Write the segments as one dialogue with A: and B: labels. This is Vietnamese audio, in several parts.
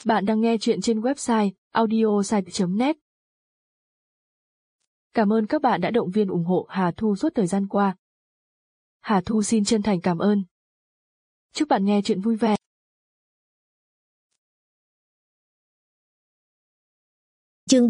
A: Bạn đang nghe chuyện trên website audiosite.net. Cảm ơn các bạn đã động viên ủng hộ Hà Thu suốt thời gian qua. Hà Thu xin chân thành cảm ơn. Chúc bạn nghe chuyện vui vẻ.
B: Chương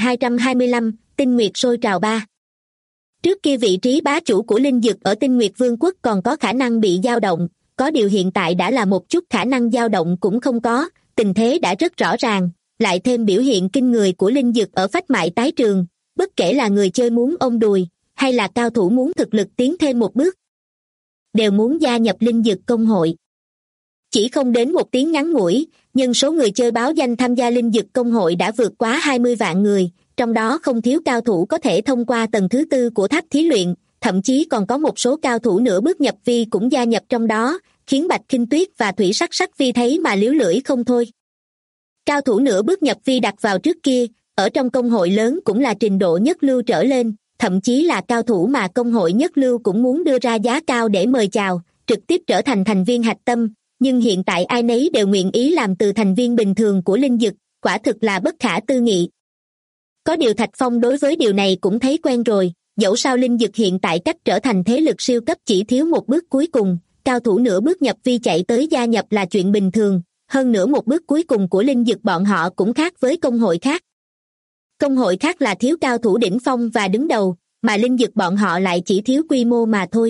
B: 3225, Tinh Nguyệt sôi trào 3. Trước kia vị trí bá chủ của linh dực ở Tinh Nguyệt Vương quốc còn có khả năng bị dao động, có điều hiện tại đã là một chút khả năng dao động cũng không có, tình thế đã rất rõ ràng, lại thêm biểu hiện kinh người của linh dực ở phách mại tái trường, bất kể là người chơi muốn ôm đùi, hay là cao thủ muốn thực lực tiến thêm một bước, đều muốn gia nhập linh dực công hội. Chỉ không đến một tiếng ngắn ngủi, nhưng số người chơi báo danh tham gia linh dực công hội đã vượt quá 20 vạn người, trong đó không thiếu cao thủ có thể thông qua tầng thứ 4 của tháp thí luyện, thậm chí còn có một số cao thủ nửa bước nhập vi cũng gia nhập trong đó, khiến Bạch Khinh Tuyết và Thủy Sắc Sắc Vi thấy mà liếu lưỡi không thôi. Cao thủ nửa bước nhập vi đặt vào trước kia, ở trong công hội lớn cũng là trình độ nhất lưu trở lên, thậm chí là cao thủ mà công hội nhất lưu cũng muốn đưa ra giá cao để mời chào, trực tiếp trở thành thành viên hạch tâm, nhưng hiện tại ai nấy đều nguyện ý làm từ thành viên bình thường của linh dực, quả thực là bất khả tư nghị. Có điều Thạch Phong đối với điều này cũng thấy quen rồi, dẫu sao linh dực hiện tại cách trở thành thế lực siêu cấp chỉ thiếu một bước cuối cùng, cao thủ nửa bước nhập vi chạy tới gia nhập là chuyện bình thường, hơn nữa một bước cuối cùng của linh dực bọn họ cũng khác với công hội khác. Công hội khác là thiếu cao thủ đỉnh phong và đứng đầu, mà linh dực bọn họ lại chỉ thiếu quy mô mà thôi.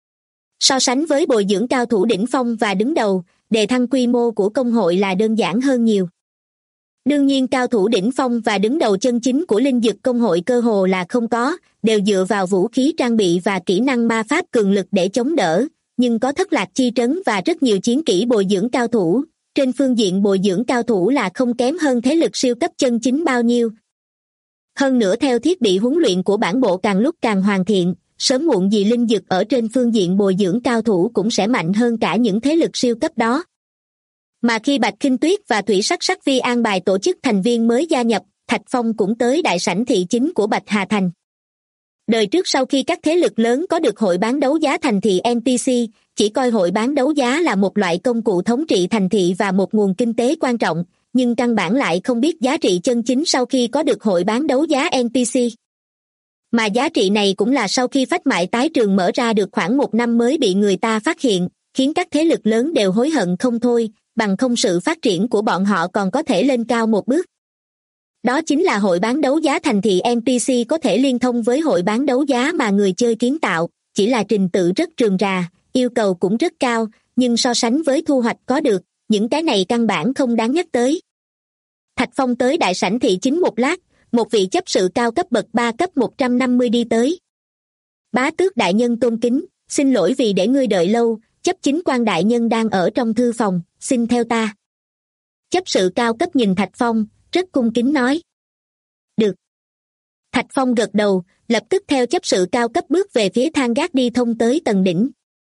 B: So sánh với bồi dưỡng cao thủ đỉnh phong và đứng đầu, đề thăng quy mô của công hội là đơn giản hơn nhiều. Đương nhiên cao thủ đỉnh phong và đứng đầu chân chính của linh dực công hội cơ hồ là không có, đều dựa vào vũ khí trang bị và kỹ năng ma pháp cường lực để chống đỡ, nhưng có Thất Lạc Chi Trấn và rất nhiều chiến kỹ bồi dưỡng cao thủ, trên phương diện bồi dưỡng cao thủ là không kém hơn thế lực siêu cấp chân chính bao nhiêu. Hơn nữa theo thiết bị huấn luyện của bản bộ càng lúc càng hoàn thiện, sớm muộn gì linh dực ở trên phương diện bồi dưỡng cao thủ cũng sẽ mạnh hơn cả những thế lực siêu cấp đó. Mà khi Bạch Khinh Tuyết và Thủy Sắc Sắc Vi an bài tổ chức thành viên mới gia nhập, Thạch Phong cũng tới đại sảnh thị chính của Bạch Hà Thành. Đời trước sau khi các thế lực lớn có được hội bán đấu giá thành thị NPC, chỉ coi hội bán đấu giá là một loại công cụ thống trị thành thị và một nguồn kinh tế quan trọng, nhưng căn bản lại không biết giá trị chân chính sau khi có được hội bán đấu giá NPC. Mà giá trị này cũng là sau khi phách mại tái trường mở ra được khoảng 1 năm mới bị người ta phát hiện, khiến các thế lực lớn đều hối hận không thôi, bằng không sự phát triển của bọn họ còn có thể lên cao một bước. Đó chính là hội bán đấu giá thành thị NPC có thể liên thông với hội bán đấu giá mà người chơi kiến tạo, chỉ là trình tự rất rườm rà, yêu cầu cũng rất cao, nhưng so sánh với thu hoạch có được, những cái này căn bản không đáng nhắc tới. Thạch Phong tới đại sảnh thị chính một lát, một vị chấp sự cao cấp bậc 3 cấp 150 đi tới. Bá tước đại nhân tôn kính, xin lỗi vì để ngươi đợi lâu, chấp chính quan đại nhân đang ở trong thư phòng, xin theo ta. Chấp sự cao cấp nhìn Thạch Phong, rất cung kính nói. Được. Thạch Phong gật đầu, lập tức theo chấp sự cao cấp bước về phía thang gác đi thông tới tầng đỉnh.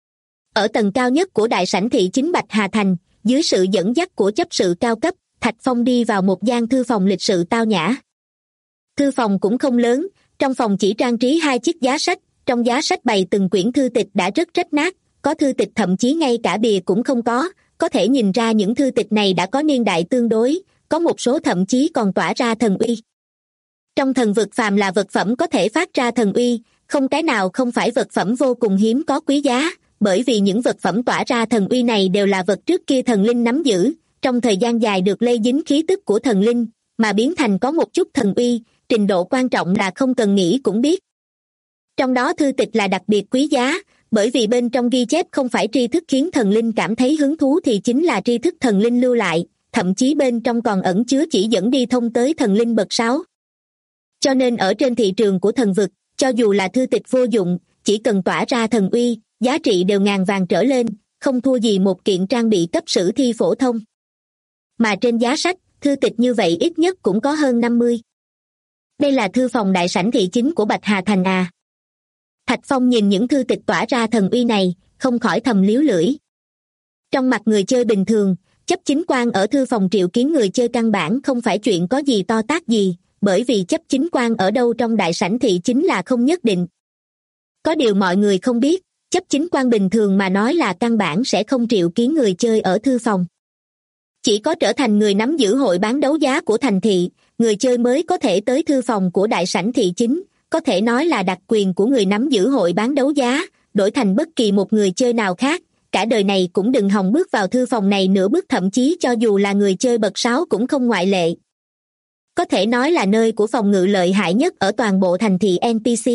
B: Ở tầng cao nhất của đại sảnh thị chính Bạch Hà Thành, dưới sự dẫn dắt của chấp sự cao cấp, Thạch Phong đi vào một gian thư phòng lịch sự tao nhã. Thư phòng cũng không lớn, trong phòng chỉ trang trí 2 chiếc giá sách, trong giá sách bày từng quyển thư tịch đã rất rách nát, có thư tịch thậm chí ngay cả bìa cũng không có thể nhìn ra những thư tịch này đã có niên đại tương đối, có một số thậm chí còn tỏa ra thần uy. Trong thần vực phàm là vật phẩm có thể phát ra thần uy, không cái nào không phải vật phẩm vô cùng hiếm có quý giá, bởi vì những vật phẩm tỏa ra thần uy này đều là vật trước kia thần linh nắm giữ, trong thời gian dài được lây dính khí tức của thần linh, mà biến thành có một chút thần uy, trình độ quan trọng là không cần nghĩ cũng biết. Trong đó thư tịch là đặc biệt quý giá, bởi vì bên trong ghi chép không phải tri thức khiến thần linh cảm thấy hứng thú thì chính là tri thức thần linh lưu lại, thậm chí bên trong còn ẩn chứa chỉ dẫn đi thông tới thần linh bậc 6. Cho nên ở trên thị trường của thần vực, cho dù là thư tịch vô dụng, chỉ cần tỏa ra thần uy, giá trị đều ngàn vàng trở lên, không thua gì một kiện trang bị cấp sử thi phổ thông. Mà trên giá sách, thư tịch như vậy ít nhất cũng có hơn 50. Đây là thư phòng đại sảnh thị chính của Bạch Hà Thành à? Thạch Phong nhìn những thư tịch tỏa ra thần uy này, không khỏi thầm liếu lưỡi. Trong mặt người chơi bình thường, chấp chính quan ở thư phòng triệu kiến người chơi căn bản không phải chuyện có gì to tát gì, bởi vì chấp chính quan ở đâu trong đại sảnh thị chính là không nhất định. Có điều mọi người không biết, chấp chính quan bình thường mà nói là căn bản sẽ không triệu kiến người chơi ở thư phòng. Chỉ có trở thành người nắm giữ hội bán đấu giá của thành thị, người chơi mới có thể tới thư phòng của đại sảnh thị chính, có thể nói là đặc quyền của người nắm giữ hội bán đấu giá, đổi thành bất kỳ một người chơi nào khác, cả đời này cũng đừng hòng bước vào thư phòng này nửa bước, thậm chí cho dù là người chơi bậc 6 cũng không ngoại lệ. Có thể nói là nơi của phòng ngự lợi hại nhất ở toàn bộ thành thị NPC.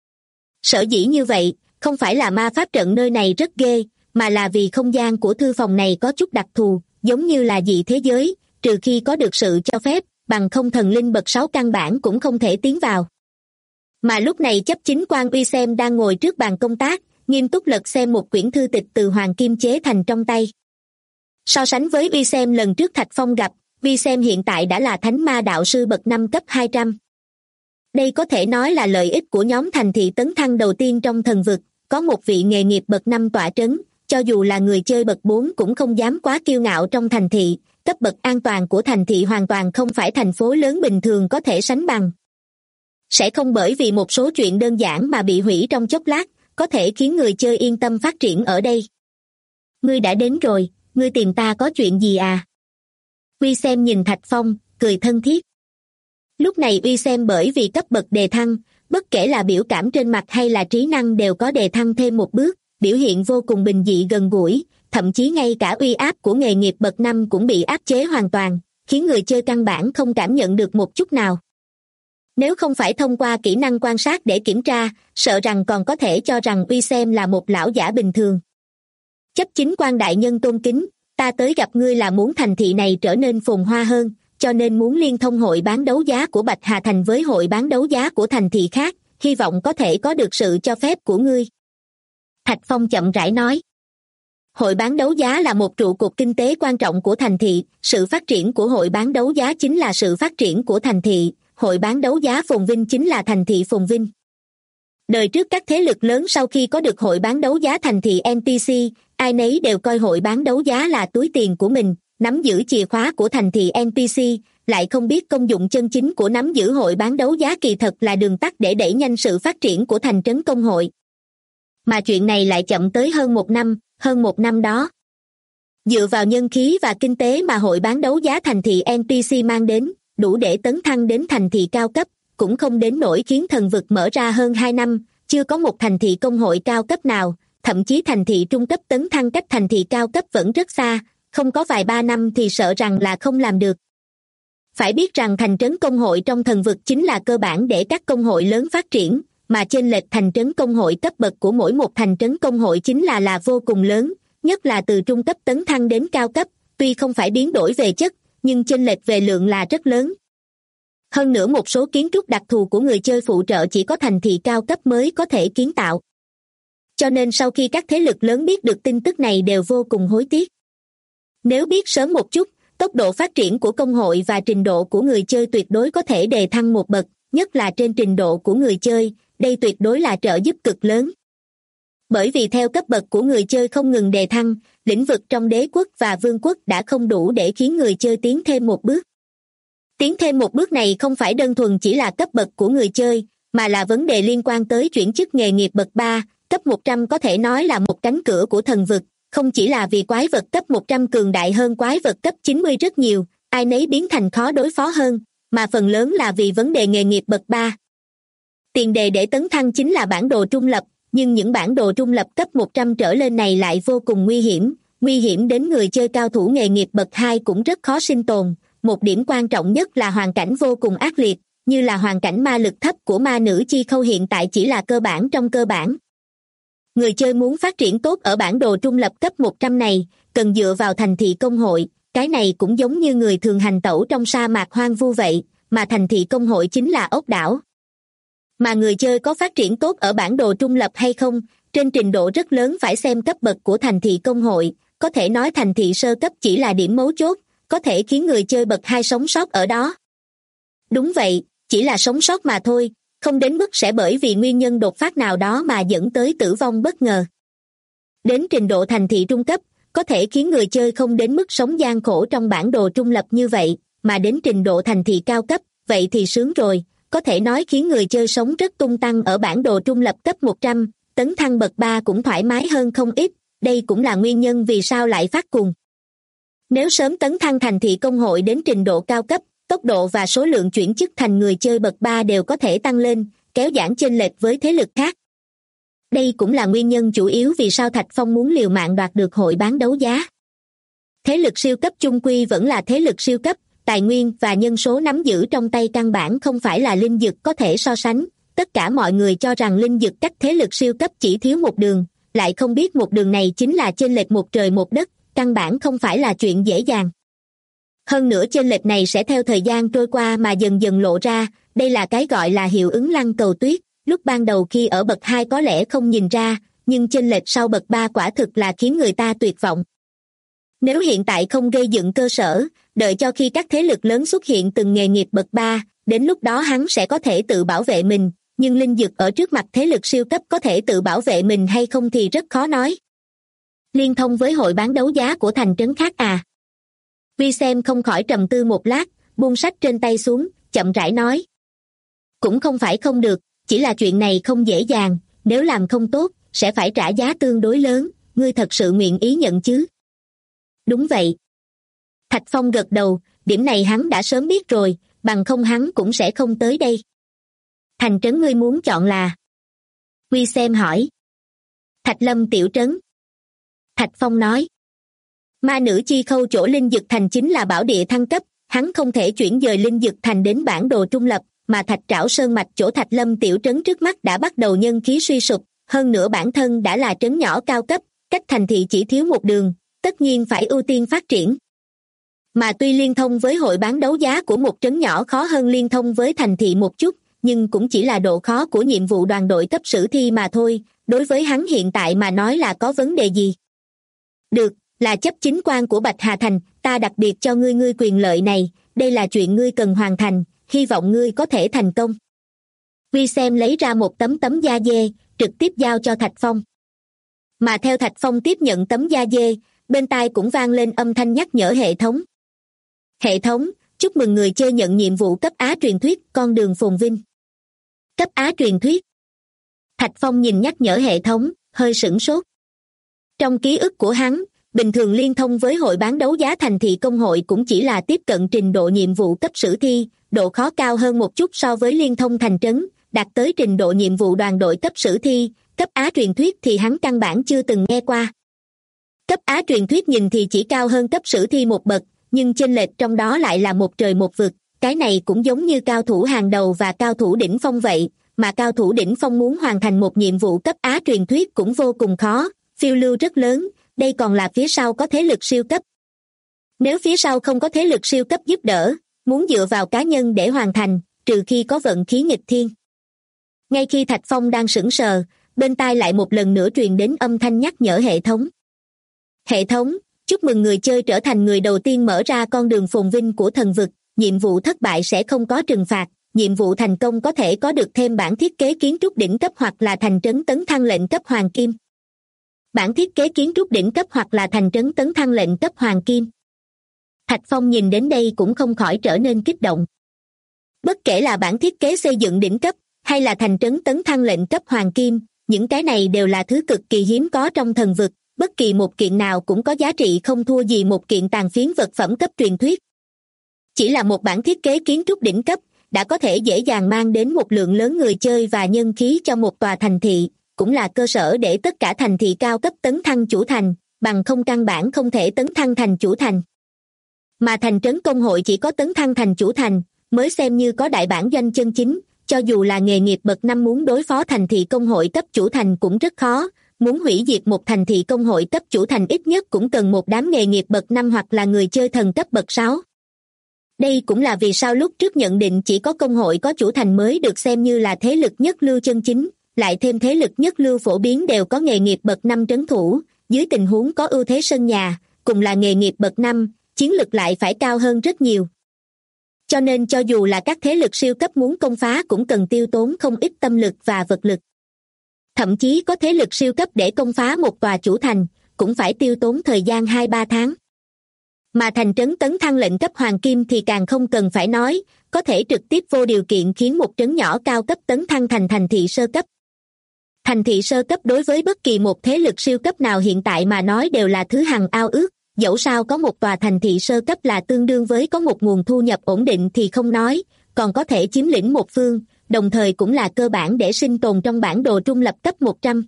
B: Sở dĩ như vậy, không phải là ma pháp trận nơi này rất ghê, mà là vì không gian của thư phòng này có chút đặc thù, giống như là dị thế giới, trừ khi có được sự cho phép, bằng không thần linh bậc 6 căn bản cũng không thể tiến vào. Mà lúc này chấp chính quan Uy Xem đang ngồi trước bàn công tác, nghiêm túc lật xem một quyển thư tịch từ hoàng kim chế thành trong tay. So sánh với Uy Xem lần trước Thạch Phong gặp, Uy Xem hiện tại đã là thánh ma đạo sư bậc 5 cấp 200. Đây có thể nói là lợi ích của nhóm thành thị tấn thăng đầu tiên trong thần vực, có một vị nghề nghiệp bậc 5 tọa trấn, cho dù là người chơi bậc 4 cũng không dám quá kiêu ngạo trong thành thị, cấp bậc an toàn của thành thị hoàn toàn không phải thành phố lớn bình thường có thể sánh bằng. Sẽ không bởi vì một số chuyện đơn giản mà bị hủy trong chốc lát, có thể khiến người chơi yên tâm phát triển ở đây. Ngươi đã đến rồi, ngươi tìm ta có chuyện gì à? Uy Xem nhìn Thạch Phong, cười thân thiết. Lúc này Uy Xem bởi vì cấp bậc đề thăng, bất kể là biểu cảm trên mặt hay là trí năng đều có đề thăng thêm một bước, biểu hiện vô cùng bình dị gần gũi, thậm chí ngay cả uy áp của nghề nghiệp bậc 5 cũng bị áp chế hoàn toàn, khiến người chơi căn bản không cảm nhận được một chút nào. Nếu không phải thông qua kỹ năng quan sát để kiểm tra, sợ rằng còn có thể cho rằng Uy Xem là một lão giả bình thường. Chấp chính quan đại nhân tôn kính, ta tới gặp ngươi là muốn thành thị này trở nên phồn hoa hơn, cho nên muốn liên thông hội bán đấu giá của Bạch Hà Thành với hội bán đấu giá của thành thị khác, hy vọng có thể có được sự cho phép của ngươi. Thạch Phong chậm rãi nói. Hội bán đấu giá là một trụ cột kinh tế quan trọng của thành thị, sự phát triển của hội bán đấu giá chính là sự phát triển của thành thị, hội bán đấu giá phồn vinh chính là thành thị phồn vinh. Đời trước các thế lực lớn sau khi có được hội bán đấu giá thành thị NPC, ai nấy đều coi hội bán đấu giá là túi tiền của mình, nắm giữ chìa khóa của thành thị NPC, lại không biết công dụng chân chính của nắm giữ hội bán đấu giá kỳ thật là đường tắt để đẩy nhanh sự phát triển của thành trấn công hội. Mà chuyện này lại chậm tới hơn một năm đó. Dựa vào nhân khí và kinh tế mà hội bán đấu giá thành thị NPC mang đến, đủ để tấn thăng đến thành thị cao cấp, cũng không đến nỗi khiến thần vực mở ra hơn 2 năm, chưa có một thành thị công hội cao cấp nào, thậm chí thành thị trung cấp tấn thăng cách thành thị cao cấp vẫn rất xa, không có vài 3 năm thì sợ rằng là không làm được. Phải biết rằng thành trấn công hội trong thần vực chính là cơ bản để các công hội lớn phát triển, mà chênh lệch thành trấn công hội cấp bậc của mỗi một thành trấn công hội chính là vô cùng lớn, nhất là từ trung cấp tấn thăng đến cao cấp, tuy không phải biến đổi về chất, nhưng chênh lệch về lượng là rất lớn. Hơn nữa một số kiến trúc đặc thù của người chơi phụ trợ chỉ có thành thị cao cấp mới có thể kiến tạo. Cho nên sau khi các thế lực lớn biết được tin tức này đều vô cùng hối tiếc. Nếu biết sớm một chút, tốc độ phát triển của công hội và trình độ của người chơi tuyệt đối có thể đề thăng một bậc, nhất là trên trình độ của người chơi, đây tuyệt đối là trợ giúp cực lớn. Bởi vì theo cấp bậc của người chơi không ngừng đề thăng, lĩnh vực trong đế quốc và vương quốc đã không đủ để khiến người chơi tiến thêm một bước. Tiến thêm một bước này không phải đơn thuần chỉ là cấp bậc của người chơi, mà là vấn đề liên quan tới chuyển chức nghề nghiệp bậc 3, cấp 100 có thể nói là một cánh cửa của thần vực, không chỉ là vì quái vật cấp 100 cường đại hơn quái vật cấp 90 rất nhiều, ai nấy biến thành khó đối phó hơn, mà phần lớn là vì vấn đề nghề nghiệp bậc 3. Tiền đề để tấn thăng chính là bản đồ trung lập, nhưng những bản đồ trung lập cấp 100 trở lên này lại vô cùng nguy hiểm đến người chơi cao thủ nghề nghiệp bậc 2 cũng rất khó sinh tồn. Một điểm quan trọng nhất là hoàn cảnh vô cùng ác liệt, như là hoàn cảnh ma lực thấp của ma nữ chi khâu hiện tại chỉ là cơ bản trong cơ bản. Người chơi muốn phát triển tốt ở bản đồ trung lập cấp 100 này, cần dựa vào thành thị công hội, cái này cũng giống như người thường hành tẩu trong sa mạc hoang vu vậy, mà thành thị công hội chính là ốc đảo. Mà người chơi có phát triển tốt ở bản đồ trung lập hay không, trên trình độ rất lớn phải xem cấp bậc của thành thị công hội, có thể nói thành thị sơ cấp chỉ là điểm mấu chốt, có thể khiến người chơi bậc 2 sống sót ở đó. Đúng vậy, chỉ là sống sót mà thôi, không đến mức sẽ bởi vì nguyên nhân đột phát nào đó mà dẫn tới tử vong bất ngờ. Đến trình độ thành thị trung cấp, có thể khiến người chơi không đến mức sống gian khổ trong bản đồ trung lập như vậy, mà đến trình độ thành thị cao cấp, vậy thì sướng rồi, có thể nói khiến người chơi sống rất tung tăng ở bản đồ trung lập cấp 100, tấn thăng bậc 3 cũng thoải mái hơn không ít, đây cũng là nguyên nhân vì sao lại phát cuồng. Nếu sớm tấn thăng thành thị công hội đến trình độ cao cấp, tốc độ và số lượng chuyển chức thành người chơi bậc 3 đều có thể tăng lên, kéo giãn chênh lệch với thế lực khác. Đây cũng là nguyên nhân chủ yếu vì sao Thạch Phong muốn liều mạng đoạt được hội bán đấu giá. Thế lực siêu cấp chung quy vẫn là thế lực siêu cấp, tài nguyên và nhân số nắm giữ trong tay căn bản không phải là linh dực có thể so sánh. Tất cả mọi người cho rằng linh dực cách thế lực siêu cấp chỉ thiếu một đường, lại không biết một đường này chính là chênh lệch một trời một đất, căn bản không phải là chuyện dễ dàng. Hơn nữa chênh lệch này sẽ theo thời gian trôi qua mà dần dần lộ ra, đây là cái gọi là hiệu ứng lăng cầu tuyết, lúc ban đầu khi ở bậc 2 có lẽ không nhìn ra, nhưng chênh lệch sau bậc 3 quả thực là khiến người ta tuyệt vọng. Nếu hiện tại không gây dựng cơ sở, đợi cho khi các thế lực lớn xuất hiện từng nghề nghiệp bậc 3, đến lúc đó hắn sẽ có thể tự bảo vệ mình, nhưng linh dực ở trước mặt thế lực siêu cấp có thể tự bảo vệ mình hay không thì rất khó nói. Liên thông với hội bán đấu giá của thành trấn khác à? Vi Xem không khỏi trầm tư một lát, buông sách trên tay xuống, chậm rãi nói. Cũng không phải không được, chỉ là chuyện này không dễ dàng, nếu làm không tốt, sẽ phải trả giá tương đối lớn, ngươi thật sự nguyện ý nhận chứ? Đúng vậy. Thạch Phong gật đầu, điểm này hắn đã sớm biết rồi, bằng không hắn cũng sẽ không tới đây. Thành trấn ngươi muốn chọn là? Vi Xem hỏi. Thạch Lâm tiểu trấn. Thạch Phong nói. Ma nữ chi khâu chỗ linh dực thành chính là bảo địa thăng cấp, hắn không thể chuyển dời linh dực thành đến bản đồ trung lập, mà Thạch Trảo Sơn mạch chỗ Thạch Lâm tiểu trấn trước mắt đã bắt đầu nhân khí suy sụp, hơn nữa bản thân đã là trấn nhỏ cao cấp, cách thành thị chỉ thiếu một đường, tất nhiên phải ưu tiên phát triển. Mà tuy liên thông với hội bán đấu giá của một trấn nhỏ khó hơn liên thông với thành thị một chút, nhưng cũng chỉ là độ khó của nhiệm vụ đoàn đội cấp sử thi mà thôi, đối với hắn hiện tại mà nói là có vấn đề gì. Được, là chấp chính quan của Bạch Hà Thành, ta đặc biệt cho ngươi quyền lợi này, đây là chuyện ngươi cần hoàn thành, hy vọng ngươi có thể thành công. Vi Xem lấy ra một tấm da dê, trực tiếp giao cho Thạch Phong. Mà theo Thạch Phong tiếp nhận tấm da dê, bên tai cũng vang lên âm thanh nhắc nhở hệ thống. Hệ thống, chúc mừng người chơi nhận nhiệm vụ cấp Á truyền thuyết, con đường phồn vinh. Cấp Á truyền thuyết. Thạch Phong nhìn nhắc nhở hệ thống, hơi sửng sốt. Trong ký ức của hắn, bình thường liên thông với hội bán đấu giá thành thị công hội cũng chỉ là tiếp cận trình độ nhiệm vụ cấp sử thi, độ khó cao hơn một chút so với liên thông thành trấn, đạt tới trình độ nhiệm vụ đoàn đội cấp sử thi, cấp Á truyền thuyết thì hắn căn bản chưa từng nghe qua. Cấp Á truyền thuyết nhìn thì chỉ cao hơn cấp sử thi một bậc, nhưng chênh lệch trong đó lại là một trời một vực, cái này cũng giống như cao thủ hàng đầu và cao thủ đỉnh phong vậy, mà cao thủ đỉnh phong muốn hoàn thành một nhiệm vụ cấp Á truyền thuyết cũng vô cùng khó, phiêu lưu rất lớn, đây còn là phía sau có thế lực siêu cấp. Nếu phía sau không có thế lực siêu cấp giúp đỡ, muốn dựa vào cá nhân để hoàn thành, trừ khi có vận khí nghịch thiên. Ngay khi Thạch Phong đang sững sờ, bên tai lại một lần nữa truyền đến âm thanh nhắc nhở hệ thống. Hệ thống, chúc mừng người chơi trở thành người đầu tiên mở ra con đường phồn vinh của thần vực, nhiệm vụ thất bại sẽ không có trừng phạt, nhiệm vụ thành công có thể có được thêm bản thiết kế kiến trúc đỉnh cấp hoặc là thành trấn tấn thăng lệnh cấp hoàng kim. Bản thiết kế kiến trúc đỉnh cấp hoặc là thành trấn tấn thăng lệnh cấp hoàng kim. Thạch Phong nhìn đến đây cũng không khỏi trở nên kích động. Bất kể là bản thiết kế xây dựng đỉnh cấp, hay là thành trấn tấn thăng lệnh cấp hoàng kim, những cái này đều là thứ cực kỳ hiếm có trong thần vực, bất kỳ một kiện nào cũng có giá trị không thua gì một kiện tàn phiến vật phẩm cấp truyền thuyết. Chỉ là một bản thiết kế kiến trúc đỉnh cấp, đã có thể dễ dàng mang đến một lượng lớn người chơi và nhân khí cho một tòa thành thị, cũng là cơ sở để tất cả thành thị cao cấp tấn thăng chủ thành, bằng không căn bản không thể tấn thăng thành chủ thành. Mà thành trấn công hội chỉ có tấn thăng thành chủ thành, mới xem như có đại bản doanh chân chính, cho dù là nghề nghiệp bậc 5 muốn đối phó thành thị công hội cấp chủ thành cũng rất khó, muốn hủy diệt một thành thị công hội cấp chủ thành ít nhất cũng cần một đám nghề nghiệp bậc 5 hoặc là người chơi thần cấp bậc 6. Đây cũng là vì sao lúc trước nhận định chỉ có công hội có chủ thành mới được xem như là thế lực nhất lưu chân chính, lại thêm thế lực nhất lưu phổ biến đều có nghề nghiệp bậc 5 trấn thủ, dưới tình huống có ưu thế sân nhà, cùng là nghề nghiệp bậc 5, chiến lực lại phải cao hơn rất nhiều. Cho nên cho dù là các thế lực siêu cấp muốn công phá cũng cần tiêu tốn không ít tâm lực và vật lực. Thậm chí có thế lực siêu cấp để công phá một tòa chủ thành, cũng phải tiêu tốn thời gian 2-3 tháng. Mà thành trấn tấn thăng lệnh cấp hoàng kim thì càng không cần phải nói, có thể trực tiếp vô điều kiện khiến một trấn nhỏ cao cấp tấn thăng thành thành thị sơ cấp. Thành thị sơ cấp đối với bất kỳ một thế lực siêu cấp nào hiện tại mà nói đều là thứ hằng ao ước, dẫu sao có một tòa thành thị sơ cấp là tương đương với có một nguồn thu nhập ổn định thì không nói, còn có thể chiếm lĩnh một phương, đồng thời cũng là cơ bản để sinh tồn trong bản đồ trung lập cấp 100.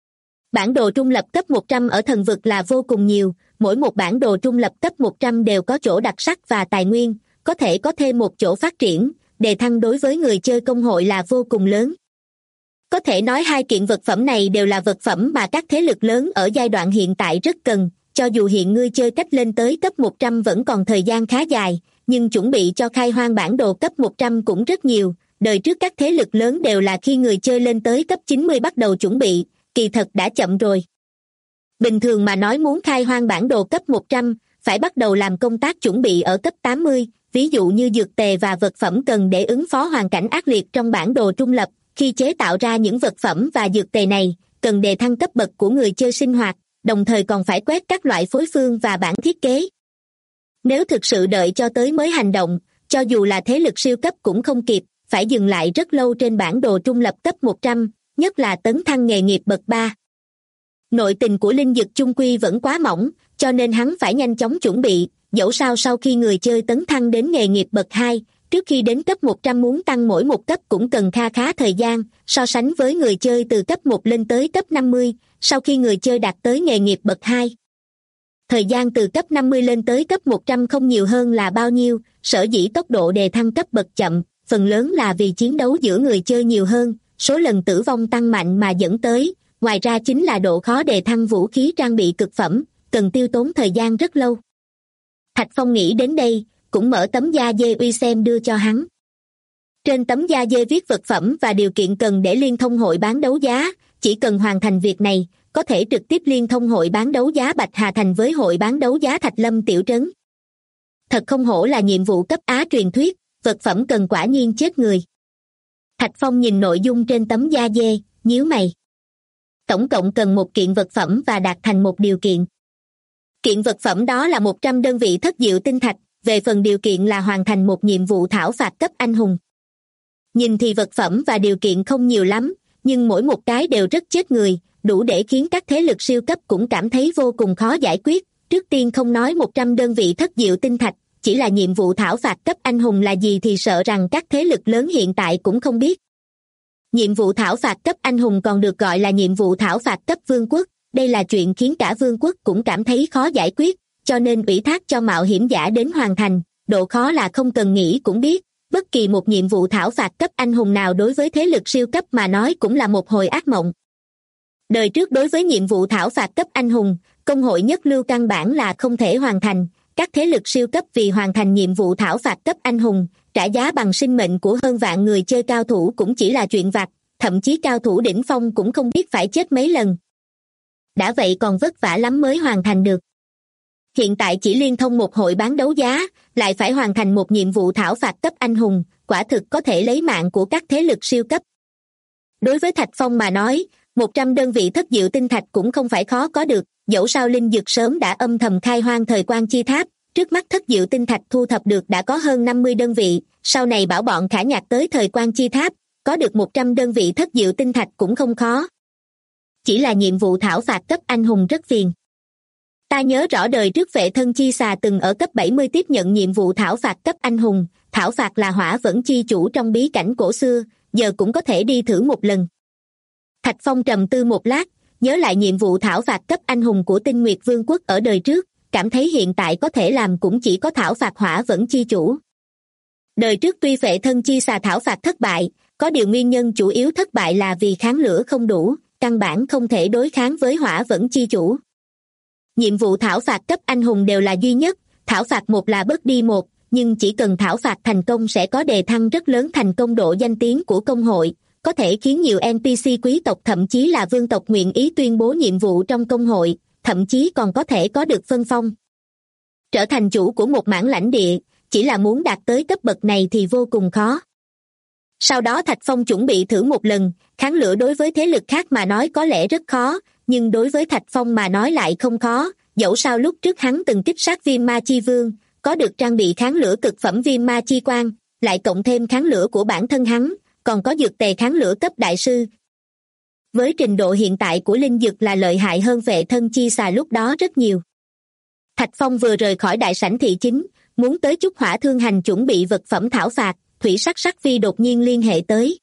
B: Bản đồ trung lập cấp 100 ở thần vực là vô cùng nhiều, mỗi một bản đồ trung lập cấp 100 đều có chỗ đặc sắc và tài nguyên, có thể có thêm một chỗ phát triển, đề thăng đối với người chơi công hội là vô cùng lớn. Có thể nói hai kiện vật phẩm này đều là vật phẩm mà các thế lực lớn ở giai đoạn hiện tại rất cần, cho dù hiện ngươi chơi cách lên tới cấp 100 vẫn còn thời gian khá dài, nhưng chuẩn bị cho khai hoang bản đồ cấp 100 cũng rất nhiều, đời trước các thế lực lớn đều là khi người chơi lên tới cấp 90 bắt đầu chuẩn bị, kỳ thật đã chậm rồi. Bình thường mà nói muốn khai hoang bản đồ cấp 100, phải bắt đầu làm công tác chuẩn bị ở cấp 80, ví dụ như dược tề và vật phẩm cần để ứng phó hoàn cảnh ác liệt trong bản đồ trung lập. Khi chế tạo ra những vật phẩm và dược tề này, cần đề thăng cấp bậc của người chơi sinh hoạt, đồng thời còn phải quét các loại phối phương và bản thiết kế. Nếu thực sự đợi cho tới mới hành động, cho dù là thế lực siêu cấp cũng không kịp, phải dừng lại rất lâu trên bản đồ trung lập cấp 100, nhất là tấn thăng nghề nghiệp bậc 3. Nội tình của Linh Dực chung quy vẫn quá mỏng, cho nên hắn phải nhanh chóng chuẩn bị, dẫu sao sau khi người chơi tấn thăng đến nghề nghiệp bậc 2, trước khi đến cấp 100 muốn tăng mỗi một cấp cũng cần kha khá thời gian, so sánh với người chơi từ cấp 1 lên tới cấp 50, sau khi người chơi đạt tới nghề nghiệp bậc 2. Thời gian từ cấp 50 lên tới cấp 100 không nhiều hơn là bao nhiêu, sở dĩ tốc độ đề thăng cấp bậc chậm, phần lớn là vì chiến đấu giữa người chơi nhiều hơn, số lần tử vong tăng mạnh mà dẫn tới, ngoài ra chính là độ khó đề thăng vũ khí trang bị cực phẩm, cần tiêu tốn thời gian rất lâu. Thạch Phong nghĩ đến đây, cũng mở tấm da dê uy xem đưa cho hắn. Trên tấm da dê viết vật phẩm và điều kiện cần để liên thông hội bán đấu giá, chỉ cần hoàn thành việc này, có thể trực tiếp liên thông hội bán đấu giá Bạch Hà Thành với hội bán đấu giá Thạch Lâm Tiểu Trấn. Thật không hổ là nhiệm vụ cấp Á truyền thuyết, vật phẩm cần quả nhiên chết người. Thạch Phong nhìn nội dung trên tấm da dê, nhíu mày. Tổng cộng cần một kiện vật phẩm và đạt thành một điều kiện. Kiện vật phẩm đó là 100 đơn vị thất diệu tinh thạch, về phần điều kiện là hoàn thành một nhiệm vụ thảo phạt cấp anh hùng. Nhìn thì vật phẩm và điều kiện không nhiều lắm, nhưng mỗi một cái đều rất chết người, đủ để khiến các thế lực siêu cấp cũng cảm thấy vô cùng khó giải quyết. Trước tiên không nói 100 đơn vị thất diệu tinh thạch, chỉ là nhiệm vụ thảo phạt cấp anh hùng là gì thì sợ rằng các thế lực lớn hiện tại cũng không biết. Nhiệm vụ thảo phạt cấp anh hùng còn được gọi là nhiệm vụ thảo phạt cấp vương quốc, đây là chuyện khiến cả vương quốc cũng cảm thấy khó giải quyết, cho nên ủy thác cho mạo hiểm giả đến hoàn thành, độ khó là không cần nghĩ cũng biết, bất kỳ một nhiệm vụ thảo phạt cấp anh hùng nào đối với thế lực siêu cấp mà nói cũng là một hồi ác mộng. Đời trước đối với nhiệm vụ thảo phạt cấp anh hùng, công hội nhất lưu căn bản là không thể hoàn thành, các thế lực siêu cấp vì hoàn thành nhiệm vụ thảo phạt cấp anh hùng, trả giá bằng sinh mệnh của hơn vạn người chơi cao thủ cũng chỉ là chuyện vặt, thậm chí cao thủ đỉnh phong cũng không biết phải chết mấy lần. Đã vậy còn vất vả lắm mới hoàn thành được. Hiện tại chỉ liên thông một hội bán đấu giá, lại phải hoàn thành một nhiệm vụ thảo phạt cấp anh hùng, quả thực có thể lấy mạng của các thế lực siêu cấp. Đối với Thạch Phong mà nói, 100 đơn vị thất diệu tinh thạch cũng không phải khó có được, dẫu sao Linh Dực sớm đã âm thầm khai hoang thời quan chi tháp, trước mắt thất diệu tinh thạch thu thập được đã có hơn 50 đơn vị, sau này bảo bọn Khả Nhạc tới thời quan chi tháp, có được 100 đơn vị thất diệu tinh thạch cũng không khó. Chỉ là nhiệm vụ thảo phạt cấp anh hùng rất phiền. Ta nhớ rõ đời trước Vệ Thân Chi Xà từng ở cấp 70 tiếp nhận nhiệm vụ thảo phạt cấp anh hùng, thảo phạt là hỏa vẫn chi chủ trong bí cảnh cổ xưa, giờ cũng có thể đi thử một lần. Thạch Phong trầm tư một lát, nhớ lại nhiệm vụ thảo phạt cấp anh hùng của Tinh Nguyệt Vương quốc ở đời trước, cảm thấy hiện tại có thể làm cũng chỉ có thảo phạt hỏa vẫn chi chủ. Đời trước tuy Vệ Thân Chi Xà thảo phạt thất bại, có điều nguyên nhân chủ yếu thất bại là vì kháng lửa không đủ, căn bản không thể đối kháng với hỏa vẫn chi chủ. Nhiệm vụ thảo phạt cấp anh hùng đều là duy nhất, thảo phạt một là bớt đi một, nhưng chỉ cần thảo phạt thành công sẽ có đề thăng rất lớn thành công độ danh tiếng của công hội, có thể khiến nhiều NPC quý tộc thậm chí là vương tộc nguyện ý tuyên bố nhiệm vụ trong công hội, thậm chí còn có thể có được phân phong. Trở thành chủ của một mảng lãnh địa, chỉ là muốn đạt tới cấp bậc này thì vô cùng khó. Sau đó Thạch Phong chuẩn bị thử một lần, kháng lửa đối với thế lực khác mà nói có lẽ rất khó, nhưng đối với Thạch Phong mà nói lại không khó, dẫu sao lúc trước hắn từng kích sát Viêm Ma Chi Vương, có được trang bị kháng lửa cực phẩm Viêm Ma Chi Quang, lại cộng thêm kháng lửa của bản thân hắn, còn có dược tề kháng lửa cấp đại sư. Với trình độ hiện tại của linh dược là lợi hại hơn Vệ Thân Chi Xà lúc đó rất nhiều. Thạch Phong vừa rời khỏi đại sảnh thị chính, muốn tới Chúc Hỏa Thương Hành chuẩn bị vật phẩm thảo phạt, Thủy Sắc Sắc Vi đột nhiên liên hệ tới.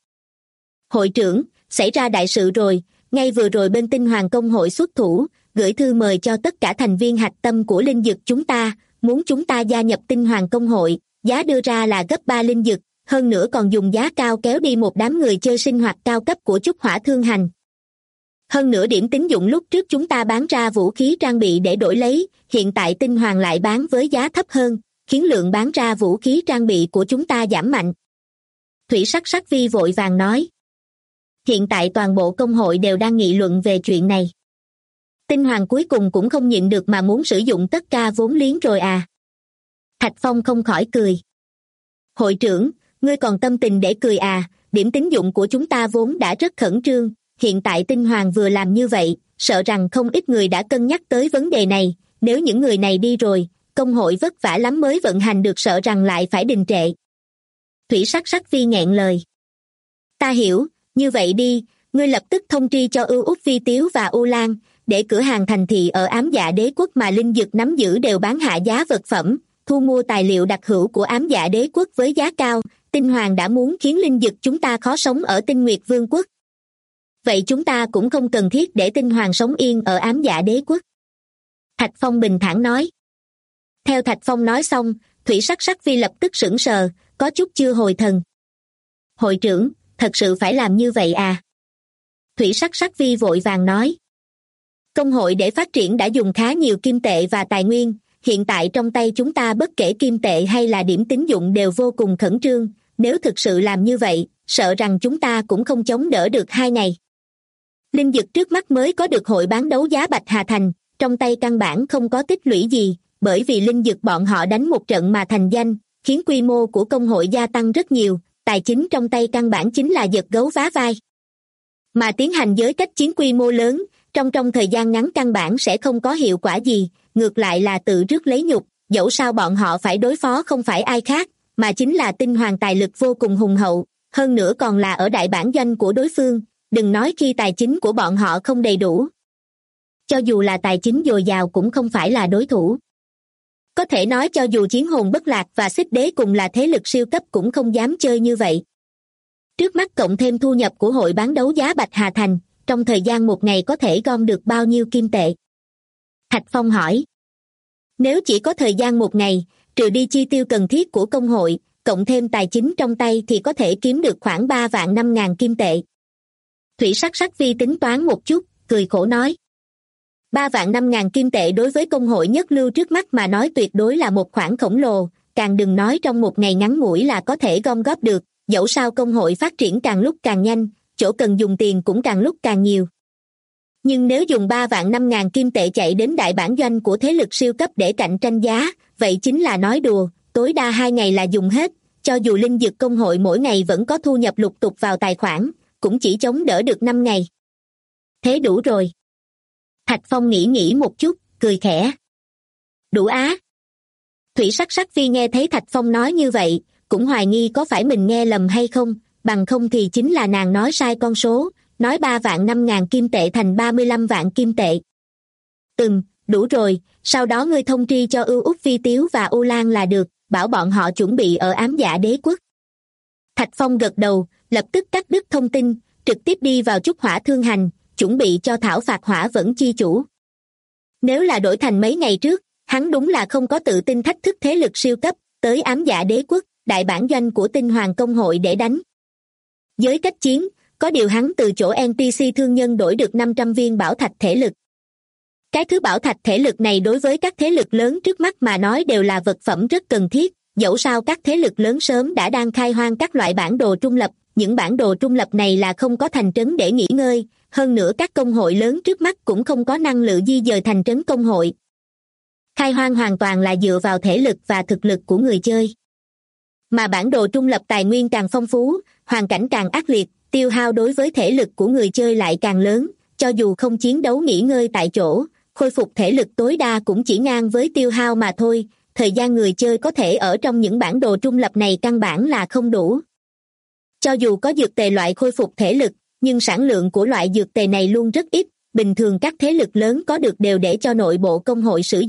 B: Hội trưởng, xảy ra đại sự rồi, ngay vừa rồi bên Tinh Hoàng Công hội xuất thủ, gửi thư mời cho tất cả thành viên hạch tâm của linh dực chúng ta, muốn chúng ta gia nhập Tinh Hoàng Công hội, giá đưa ra là gấp 3 linh dực, hơn nữa còn dùng giá cao kéo đi một đám người chơi sinh hoạt cao cấp của Chúc Hỏa Thương Hành. Hơn nữa điểm tín dụng lúc trước chúng ta bán ra vũ khí trang bị để đổi lấy, hiện tại Tinh Hoàng lại bán với giá thấp hơn, khiến lượng bán ra vũ khí trang bị của chúng ta giảm mạnh. Thủy Sắc Sắc Vi vội vàng nói. Hiện tại toàn bộ công hội đều đang nghị luận về chuyện này. Tinh Hoàng cuối cùng cũng không nhịn được mà muốn sử dụng tất cả vốn liếng rồi à. Thạch Phong không khỏi cười. Hội trưởng, ngươi còn tâm tình để cười à, điểm tín dụng của chúng ta vốn đã rất khẩn trương, hiện tại Tinh Hoàng vừa làm như vậy, sợ rằng không ít người đã cân nhắc tới vấn đề này, nếu những người này đi rồi, công hội vất vả lắm mới vận hành được sợ rằng lại phải đình trệ. Thủy Sắc Sắc Vi nghẹn lời. Ta hiểu, như vậy đi, ngươi lập tức thông tri cho Ưu Úc Vi Tiếu và U Lan, để cửa hàng thành thị ở Ám Dạ Đế Quốc mà linh dực nắm giữ đều bán hạ giá vật phẩm, thu mua tài liệu đặc hữu của Ám Dạ Đế Quốc với giá cao. Tinh Hoàng đã muốn khiến linh dực chúng ta khó sống ở Tinh Nguyệt Vương quốc. Vậy chúng ta cũng không cần thiết để Tinh Hoàng sống yên ở Ám Dạ Đế Quốc. Thạch Phong bình thản nói. Theo Thạch Phong nói xong, Thủy Sắc Sắc Vi lập tức sững sờ, có chút chưa hồi thần. Hội trưởng, thật sự phải làm như vậy à? Thủy Sắc Sắc Vi vội vàng nói. Công hội để phát triển đã dùng khá nhiều kim tệ và tài nguyên, hiện tại trong tay chúng ta bất kể kim tệ hay là điểm tín dụng đều vô cùng khẩn trương, nếu thực sự làm như vậy, sợ rằng chúng ta cũng không chống đỡ được 2 ngày. Linh dực trước mắt mới có được hội bán đấu giá Bạch Hà Thành, trong tay căn bản không có tích lũy gì, bởi vì linh dực bọn họ đánh một trận mà thành danh, khiến quy mô của công hội gia tăng rất nhiều, tài chính trong tay căn bản chính là giật gấu vá vai. Mà tiến hành giới cách chiến quy mô lớn, trong thời gian ngắn căn bản sẽ không có hiệu quả gì, ngược lại là tự rước lấy nhục, dẫu sao bọn họ phải đối phó không phải ai khác, mà chính là Tinh Hoàng tài lực vô cùng hùng hậu, hơn nữa còn là ở đại bản doanh của đối phương, đừng nói khi tài chính của bọn họ không đầy đủ. Cho dù là tài chính dồi dào cũng không phải là đối thủ. Có thể nói cho dù Chiến Hồn Bất Lạc và Xích Đế cùng là thế lực siêu cấp cũng không dám chơi như vậy. Trước mắt cộng thêm thu nhập của hội bán đấu giá Bạch Hà Thành, trong thời gian 1 ngày có thể gom được bao nhiêu kim tệ? Thạch Phong hỏi. Nếu chỉ có thời gian 1 ngày, trừ đi chi tiêu cần thiết của công hội, cộng thêm tài chính trong tay thì có thể kiếm được khoảng 3.500.000 kim tệ. Thủy Sắc Sắc Vi tính toán một chút, cười khổ nói. 3.500.000 kim tệ đối với công hội nhất lưu trước mắt mà nói tuyệt đối là một khoản khổng lồ, càng đừng nói trong 1 ngày ngắn ngủi là có thể gom góp được, dẫu sao công hội phát triển càng lúc càng nhanh, chỗ cần dùng tiền cũng càng lúc càng nhiều. Nhưng nếu dùng 3.500.000 kim tệ chạy đến đại bản doanh của thế lực siêu cấp để cạnh tranh giá, vậy chính là nói đùa, tối đa 2 ngày là dùng hết, cho dù linh dực công hội mỗi ngày vẫn có thu nhập lục tục vào tài khoản, cũng chỉ chống đỡ được 5 ngày. Thế đủ rồi. Thạch Phong nghĩ một chút, cười khẽ. Đủ á. Thủy Sắc Sắc Vi nghe thấy Thạch Phong nói như vậy, cũng hoài nghi có phải mình nghe lầm hay không, bằng không thì chính là nàng nói sai con số, nói 3.500.000 kim tệ thành 35 vạn kim tệ. Đủ rồi, sau đó ngươi thông tri cho Ưu Úc Vi Tiếu và U Lan là được, bảo bọn họ chuẩn bị ở Ám Dạ Đế Quốc. Thạch Phong gật đầu, lập tức cắt đứt thông tin, trực tiếp đi vào Chúc Hỏa Thương Hành, chuẩn bị cho thảo phạt Hỏa Vẫn chi chủ. Nếu là đổi thành mấy ngày trước, hắn đúng là không có tự tin thách thức thế lực siêu cấp, tới Ám Dạ Đế Quốc, đại bản doanh của Tinh Hoàng Công hội để đánh. Giới cách chiến, có điều hắn từ chỗ NPC thương nhân đổi được 500 viên bảo thạch thể lực. Cái thứ bảo thạch thể lực này đối với các thế lực lớn trước mắt mà nói đều là vật phẩm rất cần thiết, dẫu sao các thế lực lớn sớm đã đang khai hoang các loại bản đồ trung lập, những bản đồ trung lập này là không có thành trấn để nghỉ ngơi, hơn nữa các công hội lớn trước mắt cũng không có năng lượng di dời thành trấn công hội. Khai hoang hoàn toàn là dựa vào thể lực và thực lực của người chơi. Mà bản đồ trung lập tài nguyên càng phong phú, hoàn cảnh càng ác liệt, tiêu hao đối với thể lực của người chơi lại càng lớn, cho dù không chiến đấu nghỉ ngơi tại chỗ, khôi phục thể lực tối đa cũng chỉ ngang với tiêu hao mà thôi, thời gian người chơi có thể ở trong những bản đồ trung lập này căn bản là không đủ. Cho dù có dược tề loại khôi phục thể lực, nhưng sản lượng của loại dược tề này luôn rất ít, bình thường các thế lực lớn có được đều để cho nội bộ công hội sử dụng,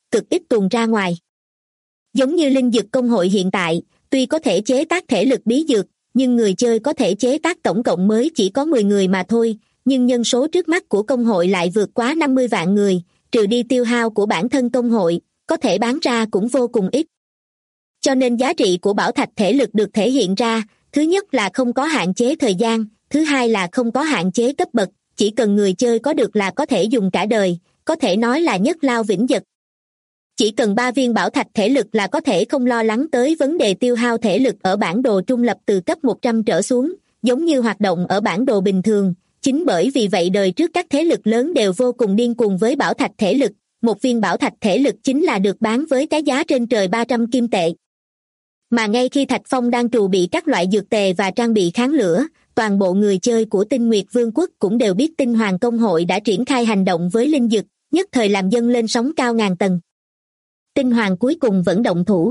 B: cực ít tuồn ra ngoài. Giống như linh dược công hội hiện tại, tuy có thể chế tác thể lực bí dược, nhưng người chơi có thể chế tác tổng cộng mới chỉ có 10 người mà thôi, nhưng nhân số trước mắt của công hội lại vượt quá 50 vạn người, trừ đi tiêu hao của bản thân công hội, có thể bán ra cũng vô cùng ít. Cho nên giá trị của bảo thạch thể lực được thể hiện ra, thứ nhất là không có hạn chế thời gian, thứ hai là không có hạn chế cấp bậc, chỉ cần người chơi có được là có thể dùng cả đời, có thể nói là nhất lao vĩnh vật. Chỉ cần 3 viên bảo thạch thể lực là có thể không lo lắng tới vấn đề tiêu hao thể lực ở bản đồ trung lập từ cấp 100 trở xuống, giống như hoạt động ở bản đồ bình thường. Chính bởi vì vậy đời trước các thế lực lớn đều vô cùng điên cuồng với bảo thạch thể lực, một viên bảo thạch thể lực chính là được bán với cái giá trên trời 300 kim tệ. Mà ngay khi Thạch Phong đang trù bị các loại dược tề và trang bị kháng lửa, toàn bộ người chơi của Tinh Nguyệt Vương quốc cũng đều biết Tinh Hoàng Công hội đã triển khai hành động với linh dực, nhất thời làm dâng lên sóng cao ngàn tầng. Tinh Hoàng cuối cùng vẫn động thủ.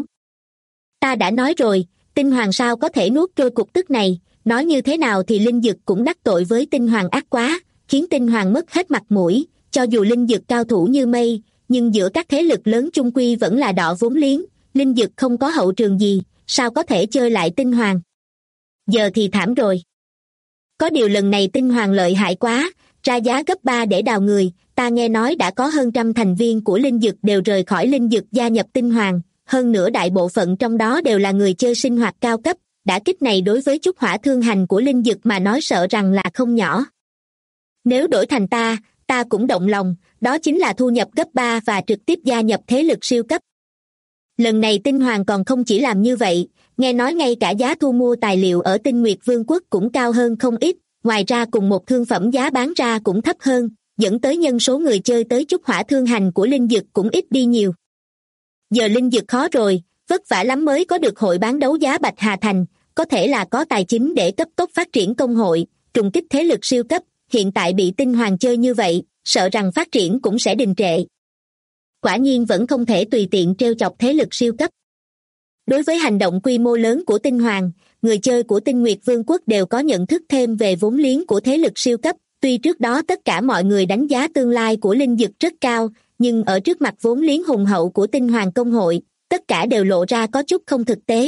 B: Ta đã nói rồi, Tinh Hoàng sao có thể nuốt trôi cục tức này, nói như thế nào thì linh dực cũng đắc tội với Tinh Hoàng ác quá, khiến Tinh Hoàng mất hết mặt mũi, cho dù linh dực cao thủ như mây, nhưng giữa các thế lực lớn chung quy vẫn là đọ vốn liếng, linh dực không có hậu trường gì, sao có thể chơi lại Tinh Hoàng. Giờ thì thảm rồi. Có điều lần này Tinh Hoàng lợi hại quá, ra giá gấp 3 để đào người, ta nghe nói đã có hơn 100 thành viên của linh dực đều rời khỏi linh dực gia nhập Tinh Hoàng, hơn nữa đại bộ phận trong đó đều là người chơi sinh hoạt cao cấp, đả kích này đối với chút hỏa thương hành của linh dực mà nói sợ rằng là không nhỏ. Nếu đổi thành ta cũng động lòng, đó chính là thu nhập gấp 3 và trực tiếp gia nhập thế lực siêu cấp. Lần này Tinh Hoàng còn không chỉ làm như vậy, nghe nói ngay cả giá thu mua tài liệu ở Tinh Nguyệt Vương quốc cũng cao hơn không ít, ngoài ra cùng một thương phẩm giá bán ra cũng thấp hơn, dẫn tới nhân số người chơi tới chút hỏa thương hành của linh dực cũng ít đi nhiều. Giờ linh dực khó rồi, vất vả lắm mới có được hội bán đấu giá Bạch Hà Thành, có thể là có tài chính để cấp tốc phát triển công hội, trùng kích thế lực siêu cấp, hiện tại bị Tinh Hoàng chơi như vậy, sợ rằng phát triển cũng sẽ đình trệ. Quả nhiên vẫn không thể tùy tiện trêu chọc thế lực siêu cấp. Đối với hành động quy mô lớn của Tinh Hoàng, người chơi của Tinh Nguyệt Vương quốc đều có nhận thức thêm về vốn liếng của thế lực siêu cấp, tuy trước đó tất cả mọi người đánh giá tương lai của linh dực rất cao, nhưng ở trước mặt vốn liếng hùng hậu của Tinh Hoàng công hội, tất cả đều lộ ra có chút không thực tế.